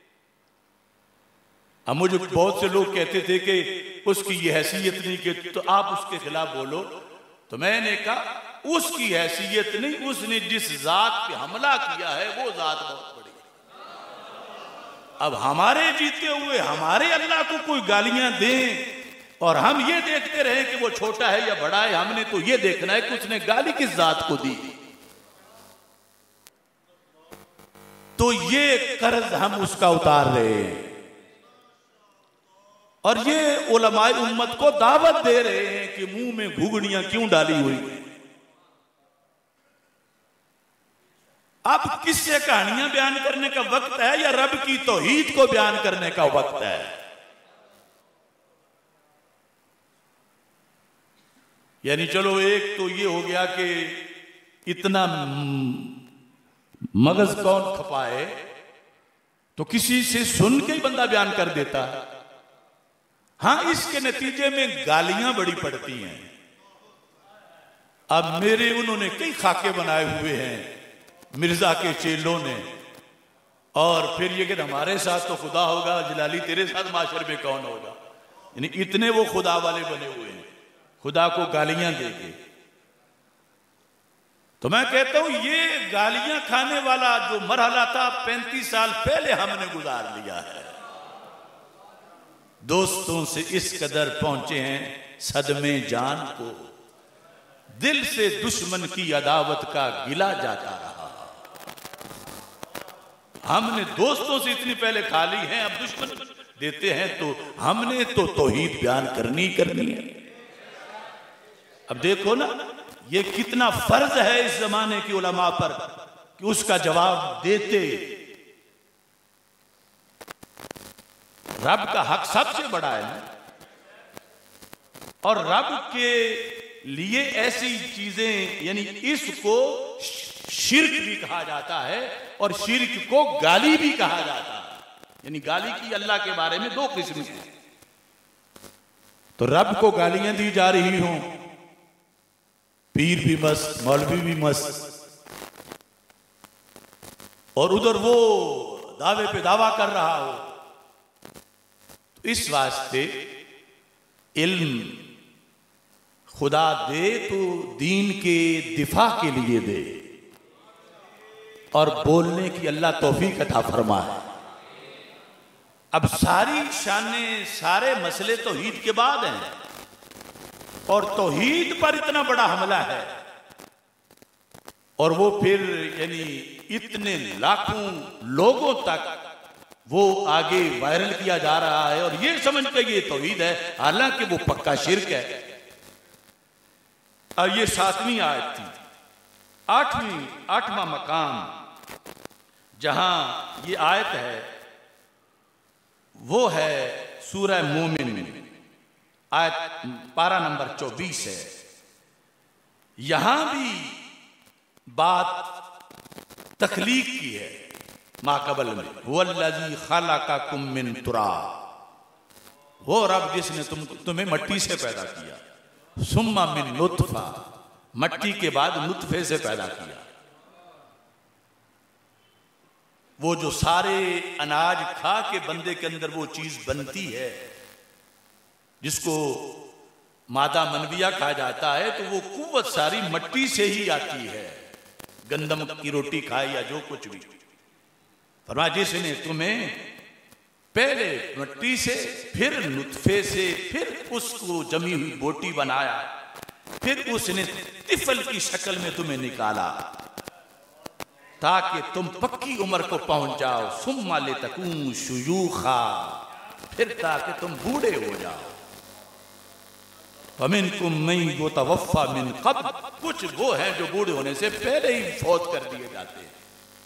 अब मुझे बहुत से लोग कहते थे कि उसकी ये हैसियत नहीं कि तो आप उसके खिलाफ बोलो, तो मैंने कहा उसकी हैसियत नहीं, उसने जिस जात पे हमला किया है वो जात बहुत बड़ी है। अब हमारे जीते हुए हमारे अल्लाह को कोई गालियां दें और हम ये देखते रहे कि वो छोटा है या बड़ा है, हमने तो ये देखना है कि उसने गाली किस जात को दी। तो ये कर्ज हम उसका उतार रहे हैं और ये उलमाए उम्मत को दावत दे रहे हैं कि मुंह में घुघनियां क्यों डाली हुई हैं। अब किससे कहानियां बयान करने का वक्त है या रब की तौहीद को बयान करने का वक्त है? यानी चलो एक तो ये हो गया कि इतना मगज कौन खपाए, तो किसी से सुन के ही बंदा बयान कर देता है। हाँ, इसके नतीजे में गालियां बड़ी पड़ती हैं। अब मेरे उन्होंने कई खाके बनाए हुए हैं मिर्जा के चेलों ने, और फिर ये कि हमारे साथ तो खुदा होगा, जलाली तेरे साथ माशर में कौन होगा। यानी इतने वो खुदा वाले बने हुए हैं, खुदा को गालियां देके। तो मैं कहता हूं ये गालियां खाने वाला जो मरहला था 35 साल पहले हमने गुजार लिया है। दोस्तों से इस कदर पहुंचे हैं सदमे जान को, दिल से दुश्मन की अदावत का गिला जाता रहा। हमने दोस्तों से इतनी पहले खा ली है, अब दुश्मन देते हैं, तो हमने तो तौहीद बयान करनी है। अब देखो ना ये कितना फर्ज है इस जमाने की उलमा पर कि उसका जवाब देते। रब का हक सबसे बड़ा है ना, और रब के लिए ऐसी चीजें, यानी इसको शिर्क भी कहा जाता है और शिर्क को गाली भी कहा जाता है। यानी गाली की अल्लाह के बारे में दो किस्म है। तो रब को गालियां दी जा रही हों, पीर भी मस्त, मौलवी भी मस्त, और उधर वो दावे पे दावा कर रहा हो, तो इस वास्ते इल्म खुदा दे तो दीन के दिफा के लिए दे, और बोलने की अल्लाह तौफीक अता फरमाए। अब सारी शाने सारे मसले तौहीद के बाद हैं, और तौहीद पर इतना बड़ा हमला है, और वो फिर यानी इतने लाखों लोगों तक वो आगे वायरल किया जा रहा है, और ये समझ के ये तौहीद है, हालांकि वो पक्का शिर्क है। और ये 7वीं आयत थी, 8वां मकाम जहां ये आयत है वो है सूरह मोमिन में, आयत पारा नंबर 24 है। यहां भी बात तखलीक की है माकबल में, वल्लज़ी खलक़कुम मिन तुराब, वो रब जिसने तुम्हें मट्टी से पैदा किया, सुम्मा मिन नुत्फा, मट्टी के बाद नुत्फे से पैदा किया। वो जो सारे अनाज खा के बंदे के अंदर वो चीज बनती है जिसको मादा मनविया कहा जाता है, तो वो कुव्वत सारी मट्टी से ही आती है। गंदम की रोटी खाए या जो कुछ भी, फरमाया जिसने तुम्हें पहले मट्टी से, फिर नुत्फे से, फिर उसको जमी हुई बोटी बनाया, फिर उसने तिफल की शक्ल में तुम्हें निकाला ताकि तुम पक्की उम्र को पहुंच जाओ। सुम्मा लितकून शुयूखा, फिर ताकि तुम बूढ़े हो जाओ। फमिनकुम मन युतवफ़्फ़ा मिन क़ब्ल, कुछ वो हैं जो बूढ़े होने से पहले ही फौत कर दिए जाते हैं।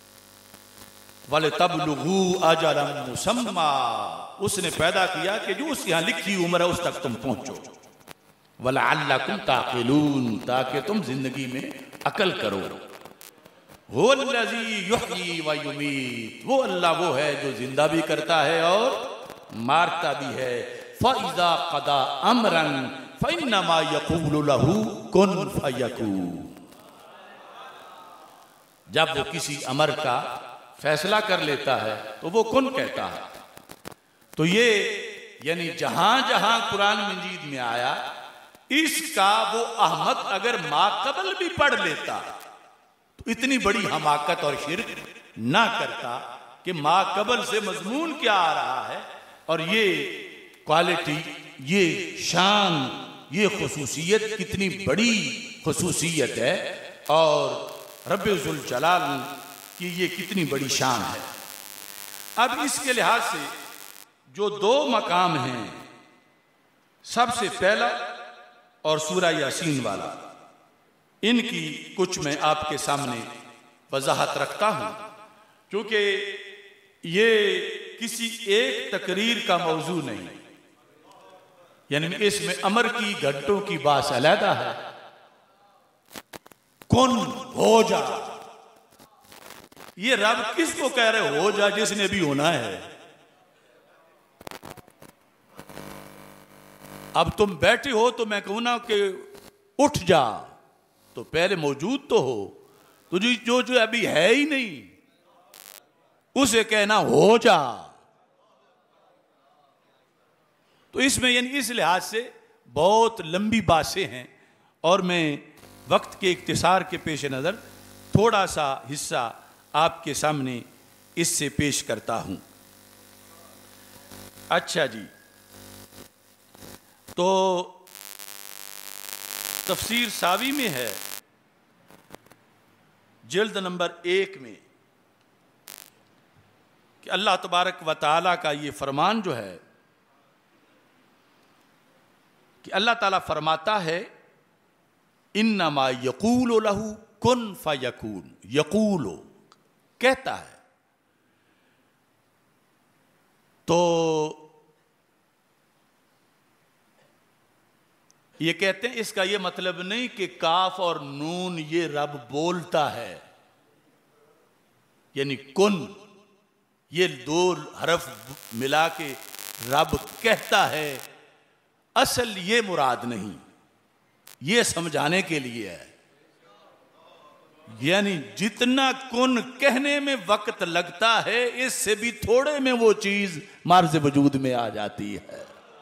वलतबलुगू अजलन मुसम्मा, उसने पैदा किया कि जो उस यहाँ लिखी उम्र है उस तक तुम पहुंचो। वलअल्लकुम ताक़िलून, ताकि तुम जिंदगी में अकल करो। हुवल्लज़ी युह्यी व युमीत, वो अल्लाह वो है जो जिंदा भी करता है और मारता भी है। फ़इज़ा क़दा अमरन फ़इन्नमा यक़ूलु लहू कुन फ़यकून, जब वो किसी अमर का फैसला कर लेता है तो वो कुन कहता है। तो ये यानी जहां जहां कुरान मजीद में आया, इसका वो अहमद अगर माक़बल भी पढ़ लेता तो इतनी बड़ी हमाकत और शिर्क ना करता कि माक़बल से मजमून क्या आ रहा है, और ये क्वालिटी, ये शान, ये खुसूसियत कितनी बड़ी खुसूसियत है, और रब्बे ज़ुल जलाल की ये कितनी बड़ी शान है। अब इसके लिहाज से जो दो मकाम हैं, सबसे पहला और सूरा यासीन वाला, इनकी कुछ मैं आपके सामने वजाहत रखता हूं, क्योंकि ये किसी एक तकरीर का मौजू नहीं, यानी इसमें अमर की घंटों की बात अलहदा है। कुन हो जा, ये रब किसको कह रहे हो जा, जिसने भी होना है। अब तुम बैठे हो तो मैं कहूं ना कि उठ जा, तो पहले मौजूद तो हो, तो जो अभी है ही नहीं उसे कहना हो जा। तो इसमें यानी इस लिहाज से बहुत लंबी बातें हैं, और मैं वक्त के इख्तिसार के पेश नज़र थोड़ा सा हिस्सा आपके सामने इससे पेश करता हूं। अच्छा जी, तो तफसीर सावी में है, जिल्द नंबर 1 में, कि अल्लाह तबारक व तआला का ये फरमान जो है, कि अल्लाह ताला फरमाता है इन्नमा यक़ूलु लहू कुन फ़यकून, यक़ूलु कहता है। तो ये कहते हैं, इसका ये मतलब नहीं कि काफ और नून ये रब बोलता है, यानी कुन ये दो हरफ मिला के रब कहता है, असल ये मुराद नहीं, ये समझाने के लिए है। यानी जितना कुन कहने में वक्त लगता है, इससे भी थोड़े में वो चीज मार्ज़ वजूद में आ जाती है।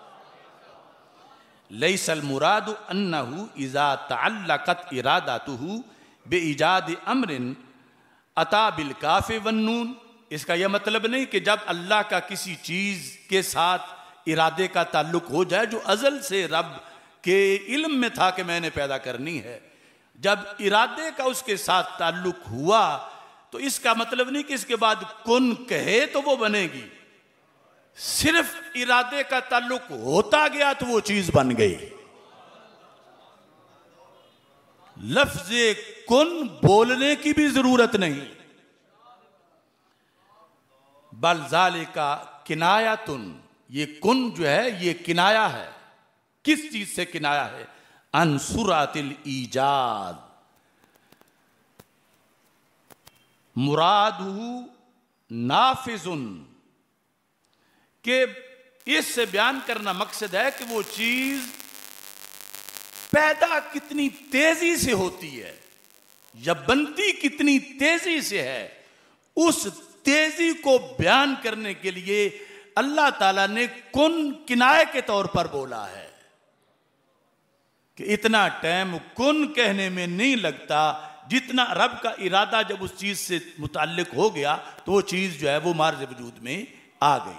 लैसल मुरादु अन्नहु इज़ा तअल्लक़त इरादतुहु बिइजाद अम्रिन अता बिल काफ़े वन्नून। इसका यह मतलब नहीं कि जब अल्लाह का किसी चीज के साथ इरादे का ताल्लुक हो जाए, जो अजल से रब के इल्म में था कि मैंने पैदा करनी है, जब इरादे का उसके साथ ताल्लुक हुआ तो इसका मतलब नहीं कि इसके बाद कुन कहे तो वो बनेगी। सिर्फ इरादे का ताल्लुक होता गया तो वो चीज बन गई। लफ्ज़े कुन बोलने की भी जरूरत नहीं, बल ज़ालिका किनायतुन, ये कुन जो है ये किनाया है। किस चीज से किनाया है? अन सुरातिल ईजाद, मुरादहु नाफिजुन, के इससे बयान करना मकसद है कि वो चीज पैदा कितनी तेजी से होती है या बनती कितनी तेजी से है, उस तेजी को बयान करने के लिए अल्लाह ताला ने कुन किनाए के तौर पर बोला है कि इतना टाइम कुन कहने में नहीं लगता जितना रब का इरादा जब उस चीज से मुताल्लिक हो गया तो वो चीज जो है वो मार्ज़ वजूद में आ गई।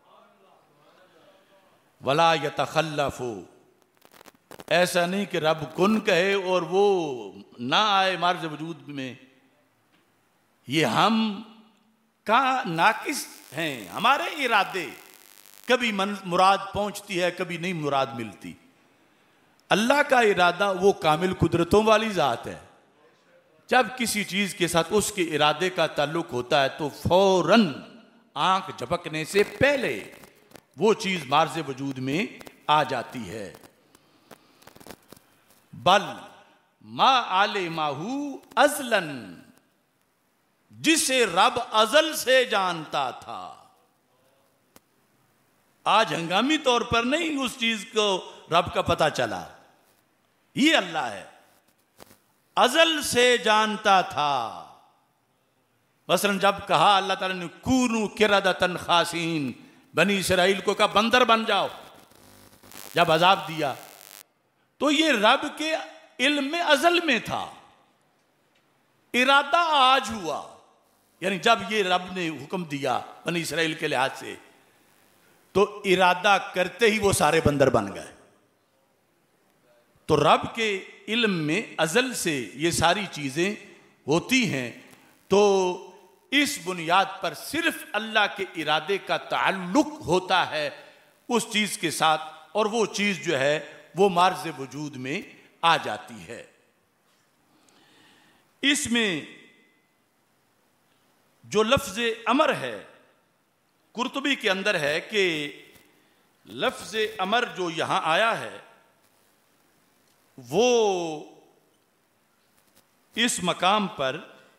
वला यतखल्लफु, ऐसा नहीं कि रब कुन कहे और वो ना आए मार्ज़ वजूद में। ये हम का नाकिस हैं, हमारे इरादे कभी मुराद पहुंचती है, कभी नहीं मुराद मिलती। अल्लाह का इरादा वो कामिल कुदरतों वाली ज़ात है। जब किसी चीज़ के साथ उसके इरादे का ताल्लुक होता है तो फौरन आंख झपकने से पहले वो चीज़ मार्ज़ वजूद में आ जाती है। बल मा आले माहू अज़लन, जिसे रब अजल से जानता था। आज हंगामी तौर पर नहीं उस चीज को रब का पता चला, ये अल्लाह है, अजल से जानता था। मसलन जब कहा अल्लाह ताला ने कूनू किरदतन खासीन, बनी इसराइल को कहा बंदर बन जाओ, जब अजाब दिया तो ये रब के इल्म में अजल में था, इरादा आज हुआ। यानी जब ये रब ने हुक्म दिया बनी इसराइल के लिहाज से, तो इरादा करते ही वो सारे बंदर बन गए। तो रब के इल्म में अजल से ये सारी चीजें होती हैं। तो इस बुनियाद पर सिर्फ अल्लाह के इरादे का ताल्लुक होता है उस चीज के साथ, और वो चीज जो है वो मार्ज़ वजूद में आ जाती है। इसमें जो लफ्ज अमर है, कुर्तुबी के अंदर है कि लफ्ज अमर जो यहां आया है वो इस मकाम पर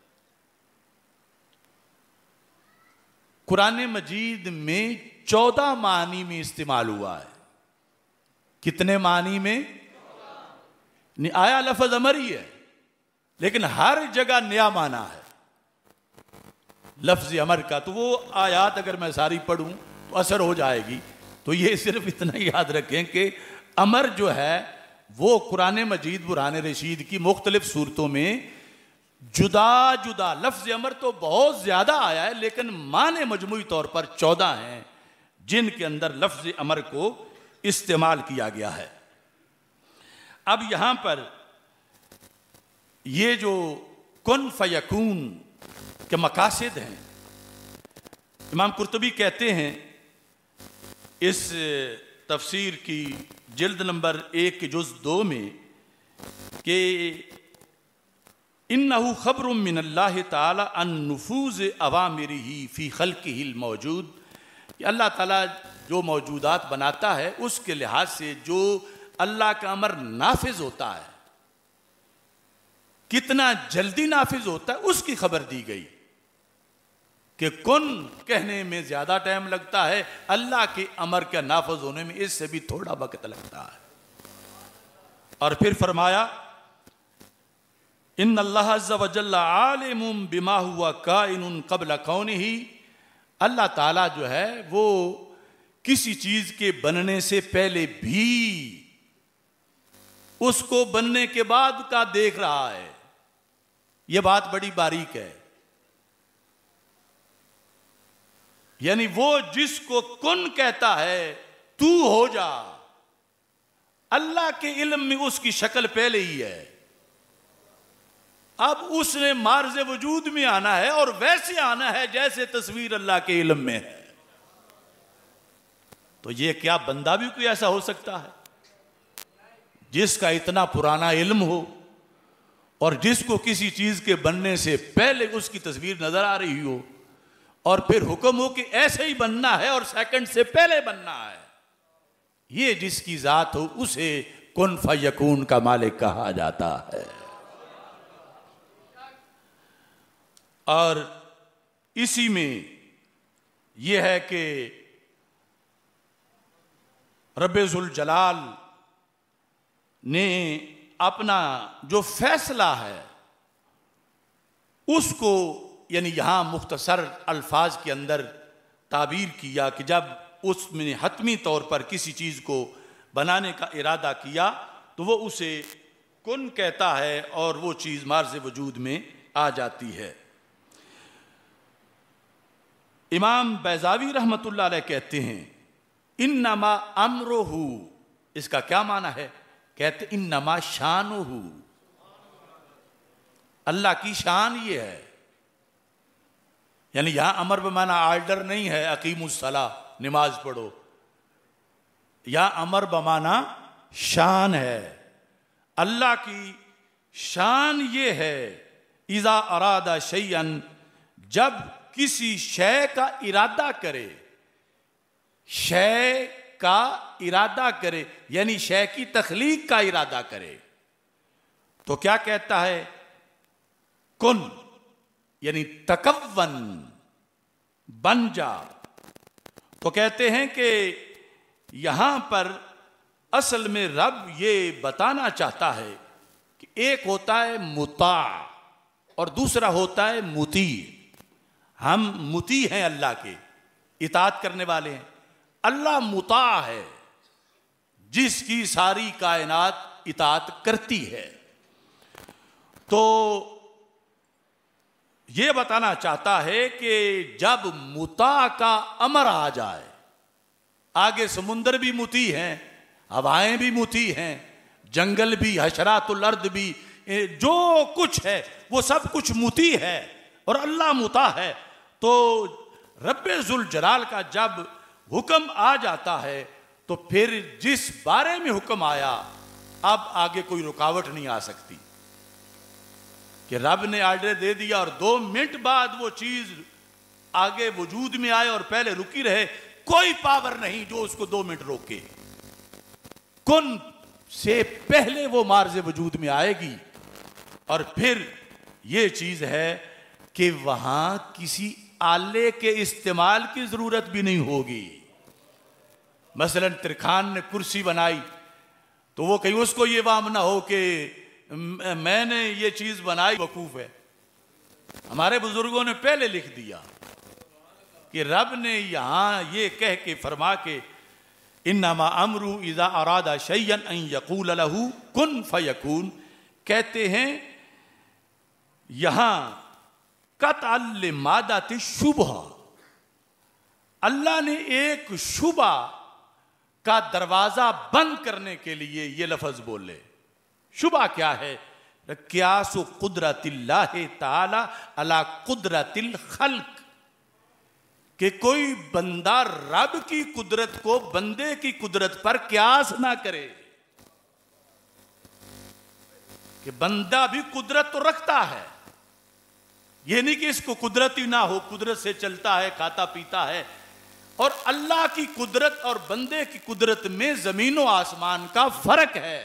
कुरान मजीद में 14 मानी में इस्तेमाल हुआ है। कितने मानी में? आया लफ्ज अमर ही है, लेकिन हर जगह नया माना है लफ्ज अमर का। तो वो आयात अगर मैं सारी पढ़ूं तो असर हो जाएगी। तो ये सिर्फ इतना ही याद रखें कि अमर जो है वो कुरान मजीद बुरहान रशीद की मुख्तलिफ सूरतों में जुदा जुदा, लफ्ज अमर तो बहुत ज्यादा आया है लेकिन माने मजमूई तौर पर 14 हैं जिनके अंदर लफ्ज अमर को इस्तेमाल किया गया है। अब यहां पर ये जो कुन फयकून के मकासद हैं, इमाम कुर्तुबी कहते हैं इस तफसीर की जिल्द नंबर 1 के जुज़ 2 में कि इन्नहु खबरुम मिनल्लाहि ताला अन नुफूज़ अवामिरिही फी खल्क़िहिल मौजूद, कि अल्लाह ताला जो मौजूदात बनाता है उसके लिहाज से जो अल्लाह का अमर नाफिज होता है, कितना जल्दी नाफिज होता है उसकी खबर दी गई। कि कुन कहने में ज्यादा टाइम लगता है, अल्लाह के अमर के नाफिज होने में इससे भी थोड़ा वक्त लगता है। और फिर फरमाया इन्नल्लाह अज़्ज़ा व जल्ला आलिमुम बिमा हुवा काइनुन क़ब्ल कौनिही, अल्लाह ताला जो है वो किसी चीज के बनने से पहले भी उसको बनने के बाद का देख रहा है। यह बात बड़ी बारीक है। यानी वो जिसको कुन कहता है तू हो जा, अल्लाह के इल्म में उसकी शक्ल पहले ही है। अब उसने मार्ज़ वजूद में आना है और वैसे आना है जैसे तस्वीर अल्लाह के इल्म में है। तो ये क्या बंदा भी कोई ऐसा हो सकता है जिसका इतना पुराना इल्म हो और जिसको किसी चीज के बनने से पहले उसकी तस्वीर नजर आ रही हो और फिर हुक्म हो कि ऐसे ही बनना है और सेकंड से पहले बनना है? ये जिसकी जात हो उसे कुन फयकून का मालिक कहा जाता है। और इसी में यह है कि रब्बुल जलाल ने अपना जो फैसला है उसको यानी यहां मुख्तसर अल्फाज के अंदर ताबीर किया कि जब उसने हतमी तौर पर किसी चीज को बनाने का इरादा किया तो वो उसे कुन कहता है और वो चीज मार्ज़ वजूद में आ जाती है। इमाम बैज़ावी रहमतुल्लाह अलैह कहते हैं इन्नमा अम्रुहु, इसका क्या माना है? कहते इन्नमा शानुहु, अल्लाह की शान ये है। यानी यहां अमर बमाना आर्डर नहीं है अकीमुस्सला नमाज पढ़ो, यहां अमर बमाना शान है। अल्लाह की शान ये है, इज़ा अरादा शैअन, जब किसी शय का इरादा करे, शय का इरादा करे यानी शय की तख्लीक का इरादा करे, तो क्या कहता है? कुन, यानी तकव्वन, बन जा। तो कहते हैं कि यहां पर असल में रब ये बताना चाहता है कि एक होता है मुता और दूसरा होता है मुती। हम मुती हैं, अल्लाह के इताअत करने वाले हैं। अल्लाह मुता है, जिसकी सारी कायनात इताअत करती है। तो यह बताना चाहता है कि जब मुता का अमर आ जाए, आगे समुंदर भी मुती हैं, हवाएं भी मुती हैं, जंगल भी, हशरातुल अर्द भी, जो कुछ है वो सब कुछ मुती है और अल्लाह मुता है। तो रब्बे जुल जलाल का जब हुक्म आ जाता है तो फिर जिस बारे में हुक्म आया, अब आगे कोई रुकावट नहीं आ सकती कि रब ने आर्डर दे दिया और 2 मिनट बाद वो चीज आगे वजूद में आए और पहले रुकी रहे। कोई पावर नहीं जो उसको 2 मिनट रोके। कुन से पहले वो मार्ज़े वजूद में आएगी और फिर ये चीज है कि वहां किसी आले के इस्तेमाल की जरूरत भी नहीं होगी। मसलन तिरखान ने कुर्सी बनाई तो वो कहीं उसको ये वाम ना हो कि मैंने ये चीज बनाई, वकूफ है। हमारे बुजुर्गों ने पहले लिख दिया कि रब ने यहां ये कह के फरमा के इन्नमा अमरु इज़ा अरादा शैअन अन यक़ूल लहू कुन फयकून, कहते हैं यहां कतअल मादाति शुबह, अल्लाह ने एक शुबा का दरवाजा बंद करने के लिए ये लफ्ज बोले। शुबा क्या है? क़ियासु कुदरतिल्लाहि ताला अला कुदरतिल खल्क, कि कोई बंदा रब की कुदरत को बंदे की कुदरत पर क्यास ना करे। कि बंदा भी कुदरत तो रखता है, यह नहीं कि इसको कुदरत ही ना हो, कुदरत से चलता है, खाता पीता है। और अल्लाह की कुदरत और बंदे की कुदरत में जमीन व आसमान का फर्क है।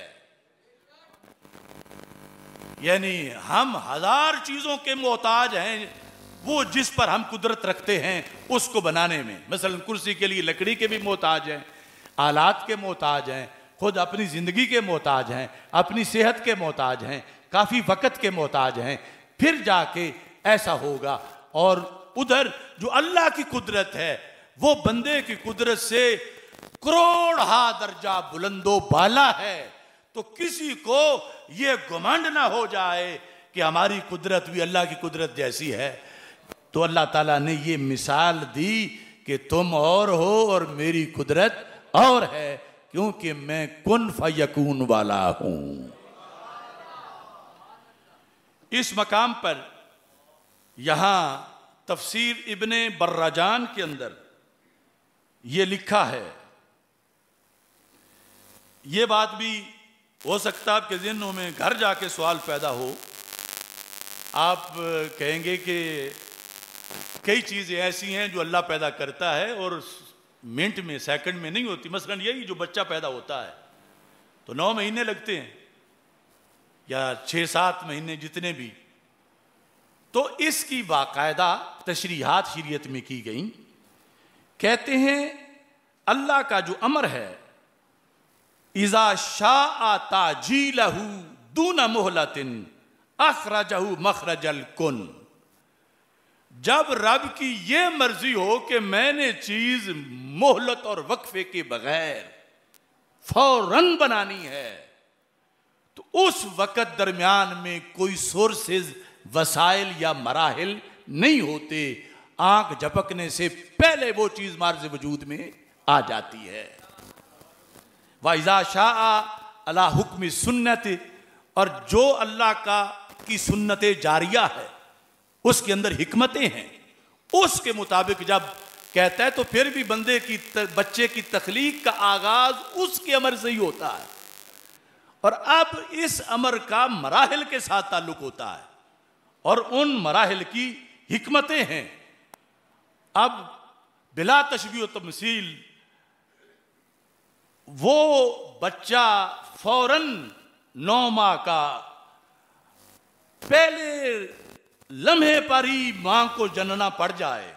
यानी हम 1000 चीजों के मोहताज हैं, वो जिस पर हम कुदरत रखते हैं उसको बनाने में। मसलन कुर्सी के लिए लकड़ी के भी मोहताज हैं, आलात के मोहताज हैं, खुद अपनी जिंदगी के मोहताज हैं, अपनी सेहत के मोहताज हैं, काफी वक़्त के मोहताज हैं। फिर जाके ऐसा होगा। और उधर जो अल्लाह की कुदरत है वो बंदे की कुदरत से करोड़ हा दर्जा बुलंदो बाला है। तो किसी को यह घमंड ना हो जाए कि हमारी कुदरत भी अल्लाह की कुदरत जैसी है। तो अल्लाह ताला ने ये मिसाल दी कि तुम और हो और मेरी कुदरत और है, क्योंकि मैं कुन फयकून वाला हूं। इस मकाम पर यहां तफसीर इब्ने बर्राजान के अंदर यह लिखा है। यह बात भी हो सकता है आपके ज़हनों में घर जाके सवाल पैदा हो। आप कहेंगे कि कई चीज़ें ऐसी हैं जो अल्लाह पैदा करता है और मिनट में, सेकंड में नहीं होती। मसलन यही जो बच्चा पैदा होता है तो 9 महीने लगते हैं या 6-7 महीने, जितने भी। तो इसकी बाकायदा तशरीहात शरीयत में की गई। कहते हैं अल्लाह का जो अमर है, इज़ा शाअ ताजीलहु दूना मुहलतिन अखरजहु मखरजल कुन, जब रब की ये मर्जी हो कि मैंने चीज मोहलत और वक्फे के बगैर फौरन बनानी है, तो उस वक़्त दरमियान में कोई सोर्सेज, वसाइल या मराहिल नहीं होते। आंख झपकने से पहले वो चीज मार्ज़ वजूद में आ जाती है। वाइज़ा शाअ अला हुक्म सुन्नत, और जो अल्लाह का की सुन्नत जारिया है उसके अंदर हिकमतें हैं, उसके मुताबिक जब कहता है तो फिर भी बंदे की बच्चे की तख्लीक का आगाज उसके अमर से ही होता है। और अब इस अमर का मराहिल के साथ ताल्लुक होता है और उन मराहिल की हिकमतें हैं। अब बिला तशबीह व तमसील वो बच्चा फौरन 9 माह का पहले लम्हे पर ही मां को जनना पड़ जाए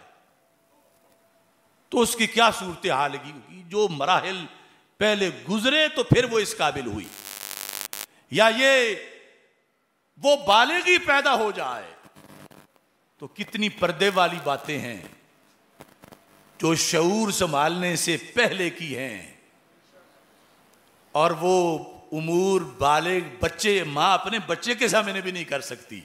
तो उसकी क्या सूरत हाल होगी। जो मराहिल पहले गुजरे तो फिर वो इस काबिल हुई, या ये वो बालिगी पैदा हो जाए तो कितनी पर्दे वाली बातें हैं जो शऊर संभालने से पहले की हैं। और वो उमूर बालिग बच्चे, मां अपने बच्चे के सामने भी नहीं कर सकती।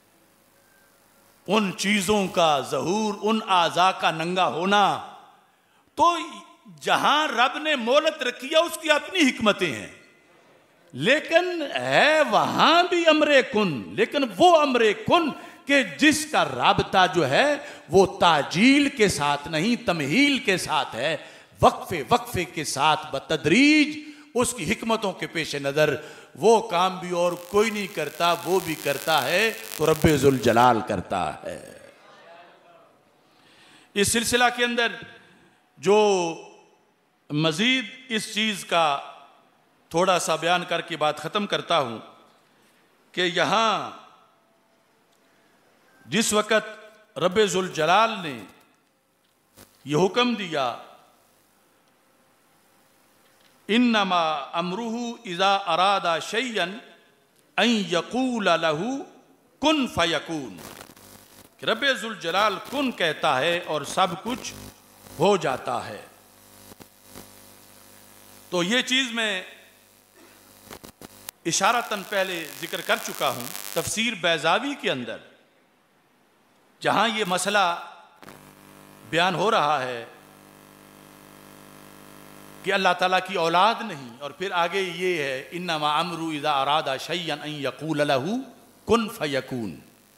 उन चीजों का ज़हूर, उन आज़ा का नंगा होना, तो जहां रब ने मोहलत रखी है उसकी अपनी हिकमतें हैं, लेकिन है वहां भी अमरे कुन, लेकिन वो अमरे कुन कि जिसका राबता जो है वो ताजील के साथ नहीं तमहील के साथ है, वक्फे वक्फे के साथ बतदरीज उसकी हिकमतों के पेश नजर वो काम भी और कोई नहीं करता, वो भी करता है तो रब्बे जुल जलाल करता है। इस सिलसिला के अंदर जो मजीद इस चीज का थोड़ा सा बयान करके बात खत्म करता हूं कि यहां जिस वक़्त रब्बे जुल जलाल ने यह हुक्म दिया इन्नमा अमरुहु इज़ा अरादा शैयन अन यक़ूल लहू कुन फयकून, कि रब्बे जुल जलाल कुन कहता है और सब कुछ हो जाता है। तो ये चीज मैं इशारतन पहले जिक्र कर चुका हूं तफसीर बैज़ावी के अंदर, जहां ये मसला बयान हो रहा है कि अल्लाह ताला की औलाद नहीं, और फिर आगे ये है इन्नमा अमरु इज़ा अरादा शैयन अन यक़ूल लहू कुन फयकून।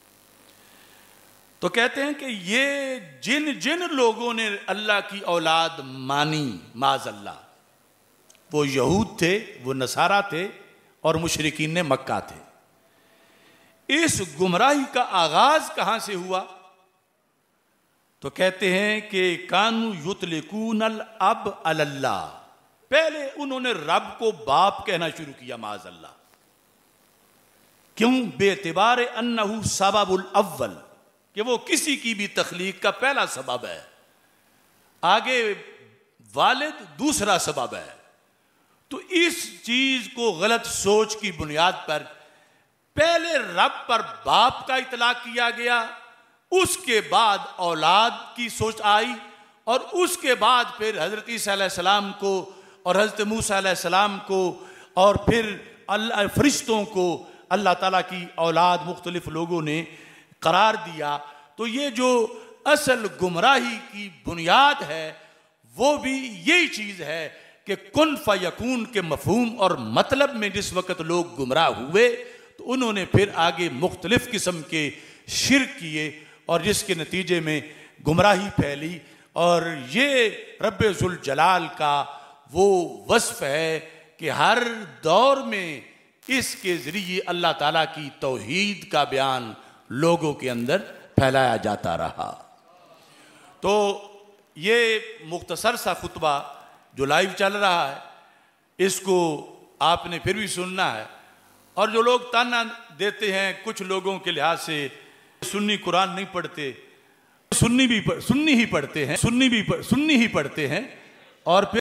तो कहते हैं कि ये जिन जिन लोगों ने अल्लाह की औलाद मानी माज़अल्लाह, वो यहूद थे, वो नसारा थे और मुशरिकीन ने मक्का थे। इस गुमराही का आगाज कहां से हुआ? तो कहते हैं कि कानू युतलिकून अल अब अल्लाह, पहले उन्होंने रब को बाप कहना शुरू किया माज़अल्लाह। क्यों? बेएतिबार अन्नहु सबबुल अव्वल, कि वो किसी की भी तख्लीक का पहला सबब है, आगे वालिद दूसरा सबब है। तो इस चीज को गलत सोच की बुनियाद पर पहले रब पर बाप का इतलाक किया गया, उसके बाद औलाद की सोच आई, और उसके बाद फिर हजरत ईसा अलैहिस्सलाम को और हजरत मूसा अलैहिस्सलाम को और फिर अल्लाह फरिश्तों को अल्लाह ताला की औलाद मुख्तलिफ लोगों ने करार दिया। तो ये जो असल गुमराही की बुनियाद है वो भी यही चीज है कि कुन फयकून के मफहूम और मतलब में जिस वक़्त लोग गुमराह हुए तो उन्होंने फिर आगे मुख्तलिफ किस्म के शिर्क किए और जिसके नतीजे में गुमराही फैली। और ये रब्बे जुल जलाल का वो वस्फ है कि हर दौर में इसके जरिए अल्लाह ताला की तौहीद का बयान लोगों के अंदर फैलाया जाता रहा। तो ये मुख्तसर सा खुतबा जो लाइव चल रहा है इसको आपने फिर भी सुनना है। और जो लोग ताना देते हैं कुछ लोगों के लिहाज से सुन्नी कुरान नहीं पढ़ते, सुन्नी ही पढ़ते हैं, सुन्नी ही पढ़ते हैं और फिर